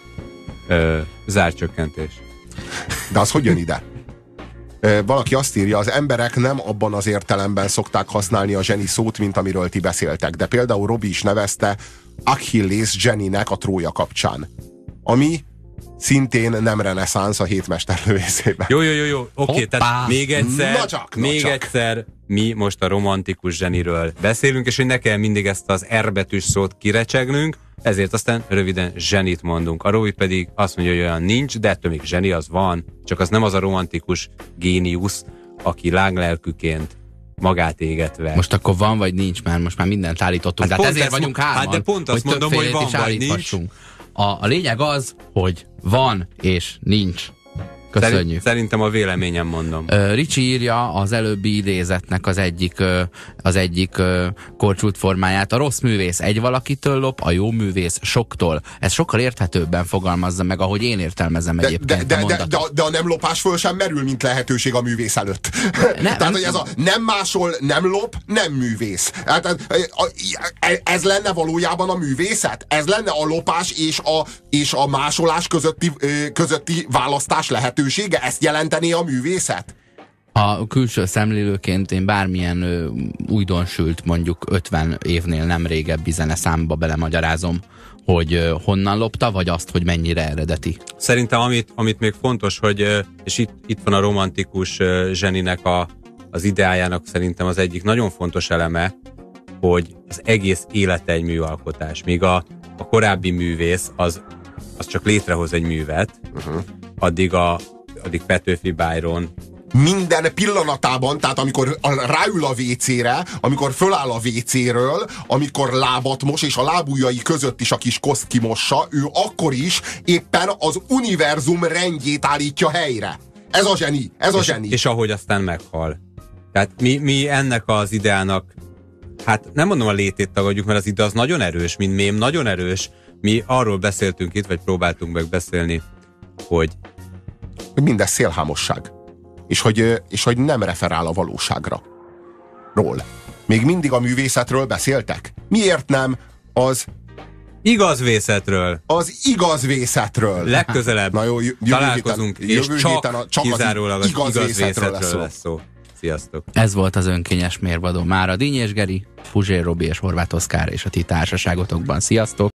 Zárcsökkentés. De az hogy jön ide? Valaki azt írja, az emberek nem abban az értelemben szokták használni a zseni szót, mint amiről ti beszéltek. De például Robi is nevezte Achilles zseninek a Trója kapcsán. Ami szintén nem reneszánsz a Hét mesterlövészében. Jó. Oké, tehát még egyszer mi most a romantikus zseniről beszélünk, és hogy ne kell mindig ezt az R betűs szót kirecsegnünk, ezért aztán röviden zsenit mondunk. A Robi pedig azt mondja, hogy olyan nincs, de ettől még zseni az van, csak az nem az a romantikus géniusz, aki lánglelkűként magát égetve. Most akkor van vagy nincs, mert most már mindent állítottunk. Hát ezért vagyunk hárman, hát de pont azt mondom, hogy van vagy nincs. A lényeg az, hogy van és nincs. Köszönjük. Szerintem a véleményem mondom. Ricsi írja az előbbi idézetnek az egyik korcsult formáját. A rossz művész egy valakitől lop, a jó művész soktól. Ez sokkal érthetőbben fogalmazza meg, ahogy én értelmezem egyébként de a nem lopás föl sem merül, mint lehetőség a művész előtt. Tehát, hogy ez a nem másol, nem lop, nem művész. Ez lenne valójában a művészet? Ez lenne a lopás és a másolás közötti választás lehetősége? Ezt jelenteni a művészet? A külső szemlélőként én bármilyen újdonsült, mondjuk 50 évnél nem régebbi zeneszámba belemagyarázom, hogy honnan lopta, vagy azt, hogy mennyire eredeti. Szerintem amit még fontos, hogy és itt van a romantikus zseninek az ideájának szerintem az egyik nagyon fontos eleme, hogy az egész élete egy műalkotás. Míg a korábbi művész az csak létrehoz egy művet, addig Petőfi Byron minden pillanatában, tehát amikor ráül a WC-re, amikor föláll a WC-ről, amikor lábat mos, és a lábujjai között is a kis koszt kimossa, ő akkor is éppen az univerzum rendjét állítja helyre. Ez a zseni, ez a zseni. És ahogy aztán meghal. Tehát mi ennek az ideának hát nem mondom a létét tagadjuk, mert az ide az nagyon erős, mint mém, nagyon erős. Mi arról beszéltünk itt, vagy próbáltunk meg beszélni, hogy mindez szélhámosság. És hogy nem referál a valóságra. Még mindig a művészetről beszéltek? Miért nem az igazvészetről? Az igazvészetről. Legközelebb na jó, találkozunk, és csak kizárólag az igazvészetről lesz szó. Sziasztok! Ez volt az önkényes mérvadó. Mára Díny és Geri, Puzsér Robi és Horváth Oszkár és a ti társaságotokban. Sziasztok!